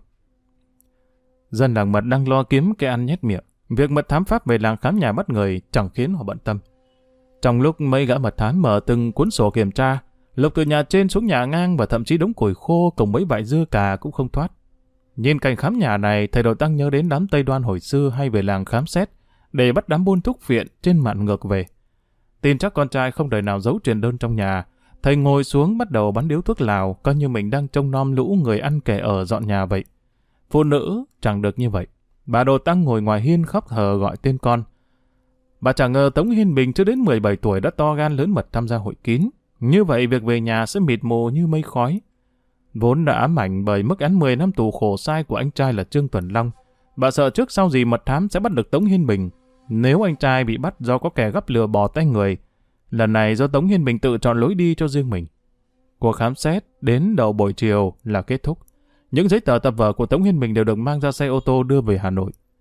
Dân làng mật đang lo kiếm cái ăn nhét miệng. Việc mật thám Pháp về làng khám nhà bắt người chẳng khiến họ bận tâm. Trong lúc mấy gã mật thám mở từng cuốn sổ kiểm tra, lục từ nhà trên xuống nhà ngang và thậm chí đống củi khô cùng mấy vại dưa cà cũng không thoát. Nhìn cảnh khám nhà này, thầy Đồ Tăng nhớ đến đám Tây Đoan hồi xưa hay về làng khám xét để bắt đám buôn thuốc phiện trên mạn ngược về. Tin chắc con trai không đời nào giấu truyền đơn trong nhà, thầy ngồi xuống bắt đầu bắn điếu thuốc lào, coi như mình đang trông nom lũ người ăn kẻ ở dọn nhà vậy. Phụ nữ chẳng được như vậy. Bà Đồ Tăng ngồi ngoài hiên khóc hờ gọi tên con. Bà chẳng ngờ Tống Hiên Bình chưa đến 17 tuổi đã to gan lớn mật tham gia hội kín. Như vậy việc về nhà sẽ mịt mù như mây khói. Vốn đã ám ảnh bởi mức án 10 năm tù khổ sai của anh trai là Trương Tuần Long, bà sợ trước sau gì mật thám sẽ bắt được Tống Hiên Bình. Nếu anh trai bị bắt do có kẻ gắp lừa bỏ tay người, lần này do Tống Hiên Bình tự chọn lối đi cho riêng mình. Cuộc khám xét đến đầu buổi chiều là kết thúc. Những giấy tờ tập vở của Tống Hiên Bình đều được mang ra xe ô tô đưa về Hà Nội.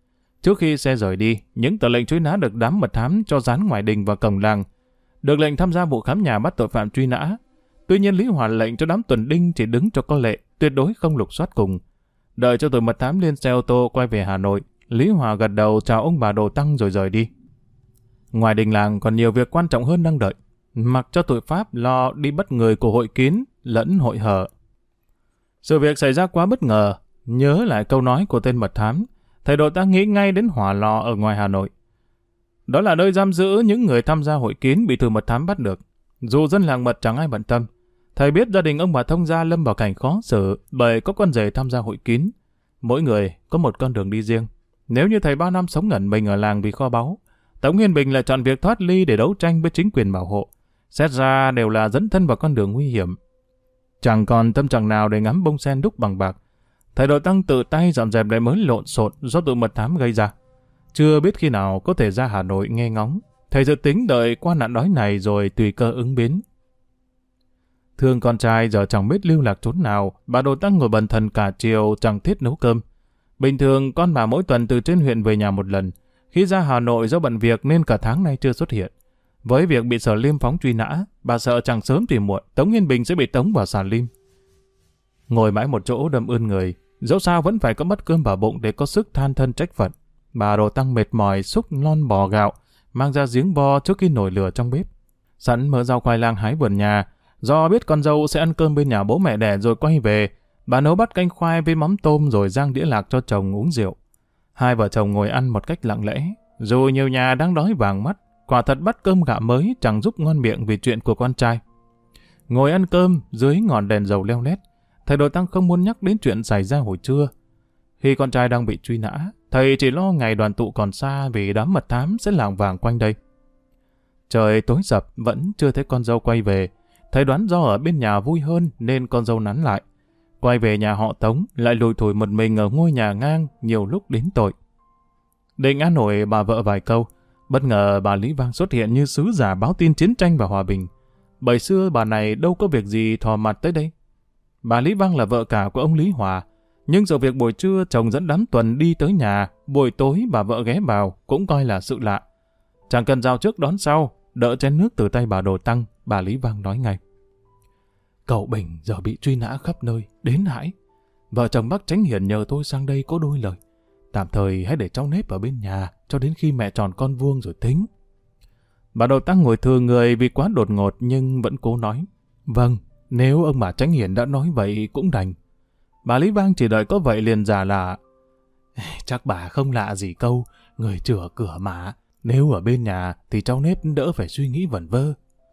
Trước khi xe rời đi, những tờ lệnh truy nã được đám mật thám cho dán ngoài đình và cổng làng, được lệnh tham gia vụ khám nhà bắt tội phạm truy nã. Tuy nhiên Lý Hòa lệnh cho đám tuần đinh chỉ đứng cho có lệ, tuyệt đối không lục soát cùng. Đợi cho tụi mật thám lên xe ô tô quay về Hà Nội, Lý Hòa gật đầu chào ông bà Đồ Tăng rồi rời đi. Ngoài đình làng còn nhiều việc quan trọng hơn đang đợi, mặc cho tụi Pháp lo đi bắt người của hội Kín lẫn hội Hở. Sự việc xảy ra quá bất ngờ, nhớ lại câu nói của tên mật thám, thầy Đồ Tăng nghĩ ngay đến Hỏa Lò ở ngoài Hà Nội. Đó là nơi giam giữ những người tham gia hội Kín bị tụi mật thám bắt được. Dù dân làng mật chẳng ai bận tâm, thầy biết gia đình ông bà Thông Gia lâm vào cảnh khó xử bởi có con rể tham gia hội Kín. Mỗi người có một con đường đi riêng. Nếu như thầy bao năm sống ngẩn mình ở làng vì kho báu, Tống Hiền Bình lại chọn việc thoát ly để đấu tranh với chính quyền bảo hộ. Xét ra đều là dẫn thân vào con đường nguy hiểm. Chẳng còn tâm trạng nào để ngắm bông sen đúc bằng bạc. Thầy Đồ Tăng tự tay dọn dẹp lại mớ lộn xộn do tụi mật thám gây ra. Chưa biết khi nào có thể ra Hà Nội nghe ngóng. Thầy dự tính đợi qua nạn đói này rồi tùy cơ ứng biến. Thương con trai giờ chẳng biết lưu lạc chốn nào, bà Đồ Tăng ngồi bần thần cả chiều chẳng thiết nấu cơm. Bình thường con bà mỗi tuần từ trên huyện về nhà một lần. Khi ra Hà Nội do bận việc nên cả tháng nay chưa xuất hiện. Với việc bị Sở Liêm phóng truy nã, bà sợ chẳng sớm thì muộn Tống Hiền Bình sẽ bị tống vào Sở Liêm. Ngồi mãi một chỗ đâm ươn người, dẫu sao vẫn phải có bát cơm vào bụng để có sức than thân trách phận. Bà Đồ Tăng mệt mỏi xúc lon bò gạo, mang ra giếng vo trước khi nổi lửa trong bếp. Sẵn mớ rau khoai lang hái vườn nhà, do biết con dâu sẽ ăn cơm bên nhà bố mẹ đẻ rồi quay về, bà nấu bát canh khoai với mắm tôm rồi rang đĩa lạc cho chồng uống rượu. Hai vợ chồng ngồi ăn một cách lặng lẽ, dù nhiều nhà đang đói vàng mắt, quả thật bát cơm gạo mới chẳng giúp ngon miệng vì chuyện của con trai. Ngồi ăn cơm dưới ngọn đèn dầu leo lét, thầy Đồ Tăng không muốn nhắc đến chuyện xảy ra hồi trưa. Khi con trai đang bị truy nã, thầy chỉ lo ngày đoàn tụ còn xa vì đám mật thám sẽ lảng vảng quanh đây. Trời tối sập vẫn chưa thấy con dâu quay về. Thầy đoán do ở bên nhà vui hơn nên con dâu nắn lại. Quay về nhà họ Tống lại lủi thủi một mình ở ngôi nhà ngang, nhiều lúc đến tội. Định an ủi bà vợ vài câu, bất ngờ bà Lý Vang xuất hiện như sứ giả báo tin chiến tranh và hòa bình. Bởi xưa bà này đâu có việc gì thò mặt tới đây. Bà Lý Vang là vợ cả của ông Lý Hòa, nhưng sự việc buổi trưa chồng dẫn đám tuần đi tới nhà, buổi tối bà vợ ghé vào cũng coi là sự lạ. Chẳng cần giao trước đón sau, đỡ chén nước từ tay bà Đồ Tăng, bà Lý Vang nói ngay. Cậu Bình giờ bị truy nã khắp nơi, đến hãi. Vợ chồng bác Chánh Hiển nhờ tôi sang đây có đôi lời. Tạm thời hãy để cháu Nếp ở bên nhà, cho đến khi mẹ tròn con vuông rồi tính. Bà Đồ Tăng ngồi thừa người vì quá đột ngột nhưng vẫn cố nói. Vâng, nếu ông bà Chánh Hiển đã nói vậy cũng đành. Bà Lý Vang chỉ đợi có vậy liền giả là chắc bà không lạ gì câu, người chửa cửa mà. Nếu ở bên nhà thì cháu Nếp đỡ phải suy nghĩ vẩn vơ.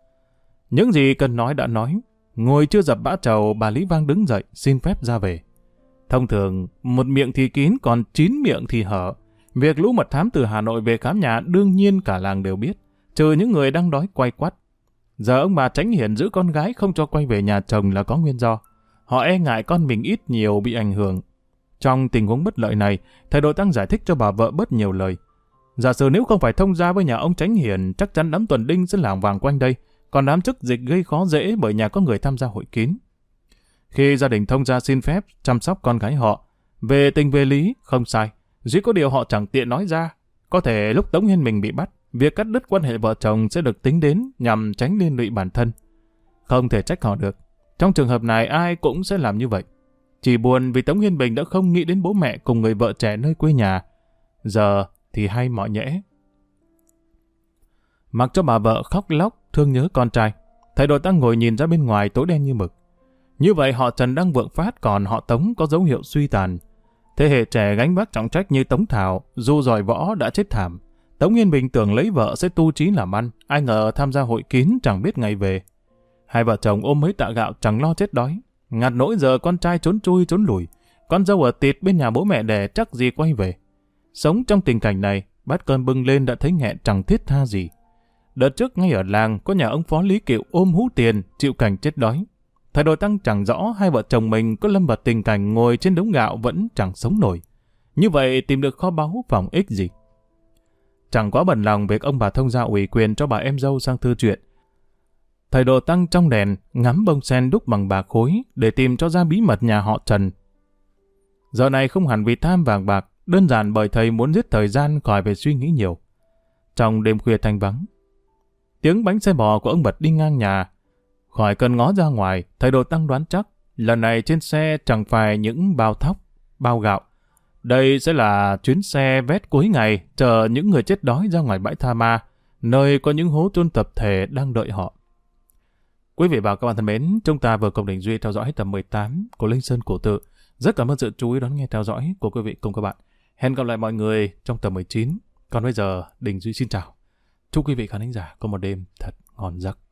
Những gì cần nói đã nói. Ngồi chưa dập bã trầu, bà Lý Vang đứng dậy xin phép ra về. Thông thường, một miệng thì kín còn 9 miệng thì hở. Việc lũ mật thám từ Hà Nội về khám nhà đương nhiên cả làng đều biết, trừ những người đang đói quay quắt. Giờ ông bà Chánh Hiển giữ con gái không cho quay về nhà chồng là có nguyên do. Họ e ngại con mình ít nhiều bị ảnh hưởng. Trong tình huống bất lợi này, thầy Đồ Tăng giải thích cho bà vợ bớt nhiều lời. Giả sử nếu không phải thông gia với nhà ông Chánh Hiển, chắc chắn đám tuần đinh sẽ lảng vàng quanh đây, còn đám chức dịch gây khó dễ bởi nhà có người tham gia hội kín. Khi gia đình thông gia xin phép chăm sóc con gái họ, về tình về lý, không sai, duy có điều họ chẳng tiện nói ra. Có thể lúc Tống Hiên mình bị bắt, việc cắt đứt quan hệ vợ chồng sẽ được tính đến nhằm tránh liên lụy bản thân. Không thể trách họ được. Trong trường hợp này ai cũng sẽ làm như vậy. Chỉ buồn vì Tống Hiên Bình đã không nghĩ đến bố mẹ cùng người vợ trẻ nơi quê nhà. Giờ thì hay mọi nhẽ. Mặc cho bà vợ khóc lóc thương nhớ con trai, thầy Đồ Tăng ngồi nhìn ra bên ngoài tối đen như mực. Như vậy họ Trần đang vượng phát, còn họ Tống có dấu hiệu suy tàn. Thế hệ trẻ gánh vác trọng trách như Tống Thảo, dù giỏi võ đã chết thảm. Tống Hiên Bình tưởng lấy vợ sẽ tu trí làm ăn, ai ngờ tham gia hội kín chẳng biết ngày về. Hai vợ chồng ôm mấy tạ gạo chẳng lo chết đói. Ngặt nỗi giờ con trai trốn chui trốn lùi, con dâu ở tịt bên nhà bố mẹ đẻ chắc gì quay về. Sống trong tình cảnh này, bát cơm bưng lên đã thấy nghẹn chẳng thiết tha gì. Đợt trước ngay ở làng có nhà ông Phó Lý Kiệu ôm hú tiền chịu cảnh chết đói. Thầy Đồ Tăng chẳng rõ hai vợ chồng mình có lâm vào tình cảnh ngồi trên đống gạo vẫn chẳng sống nổi. Như vậy tìm được kho báu phòng ích gì? Chẳng quá bận lòng việc ông bà thông gia ủy quyền cho bà em dâu sang thư chuyện. Thầy Đồ Tăng trong đèn ngắm bông sen đúc bằng bạc khối để tìm cho ra bí mật nhà họ Trần. Giờ này không hẳn vì tham vàng bạc, đơn giản bởi thầy muốn giết thời gian khỏi phải suy nghĩ nhiều. Trong đêm khuya thanh vắng, tiếng bánh xe bò của ông Bật đi ngang nhà. Khỏi cần ngó ra ngoài, thầy Đồ Tăng đoán chắc lần này trên xe chẳng phải những bao thóc, bao gạo. Đây sẽ là chuyến xe vét cuối ngày chờ những người chết đói ra ngoài bãi tha ma, nơi có những hố chôn tập thể đang đợi họ. Quý vị và các bạn thân mến, chúng ta vừa cùng Đình Duy theo dõi tập 18 của Linh Sơn Cổ Tự. Rất cảm ơn sự chú ý đón nghe theo dõi của quý vị cùng các bạn. Hẹn gặp lại mọi người trong tập 19. Còn bây giờ, Đình Duy xin chào. Chúc quý vị khán thính giả có một đêm thật ngon giấc.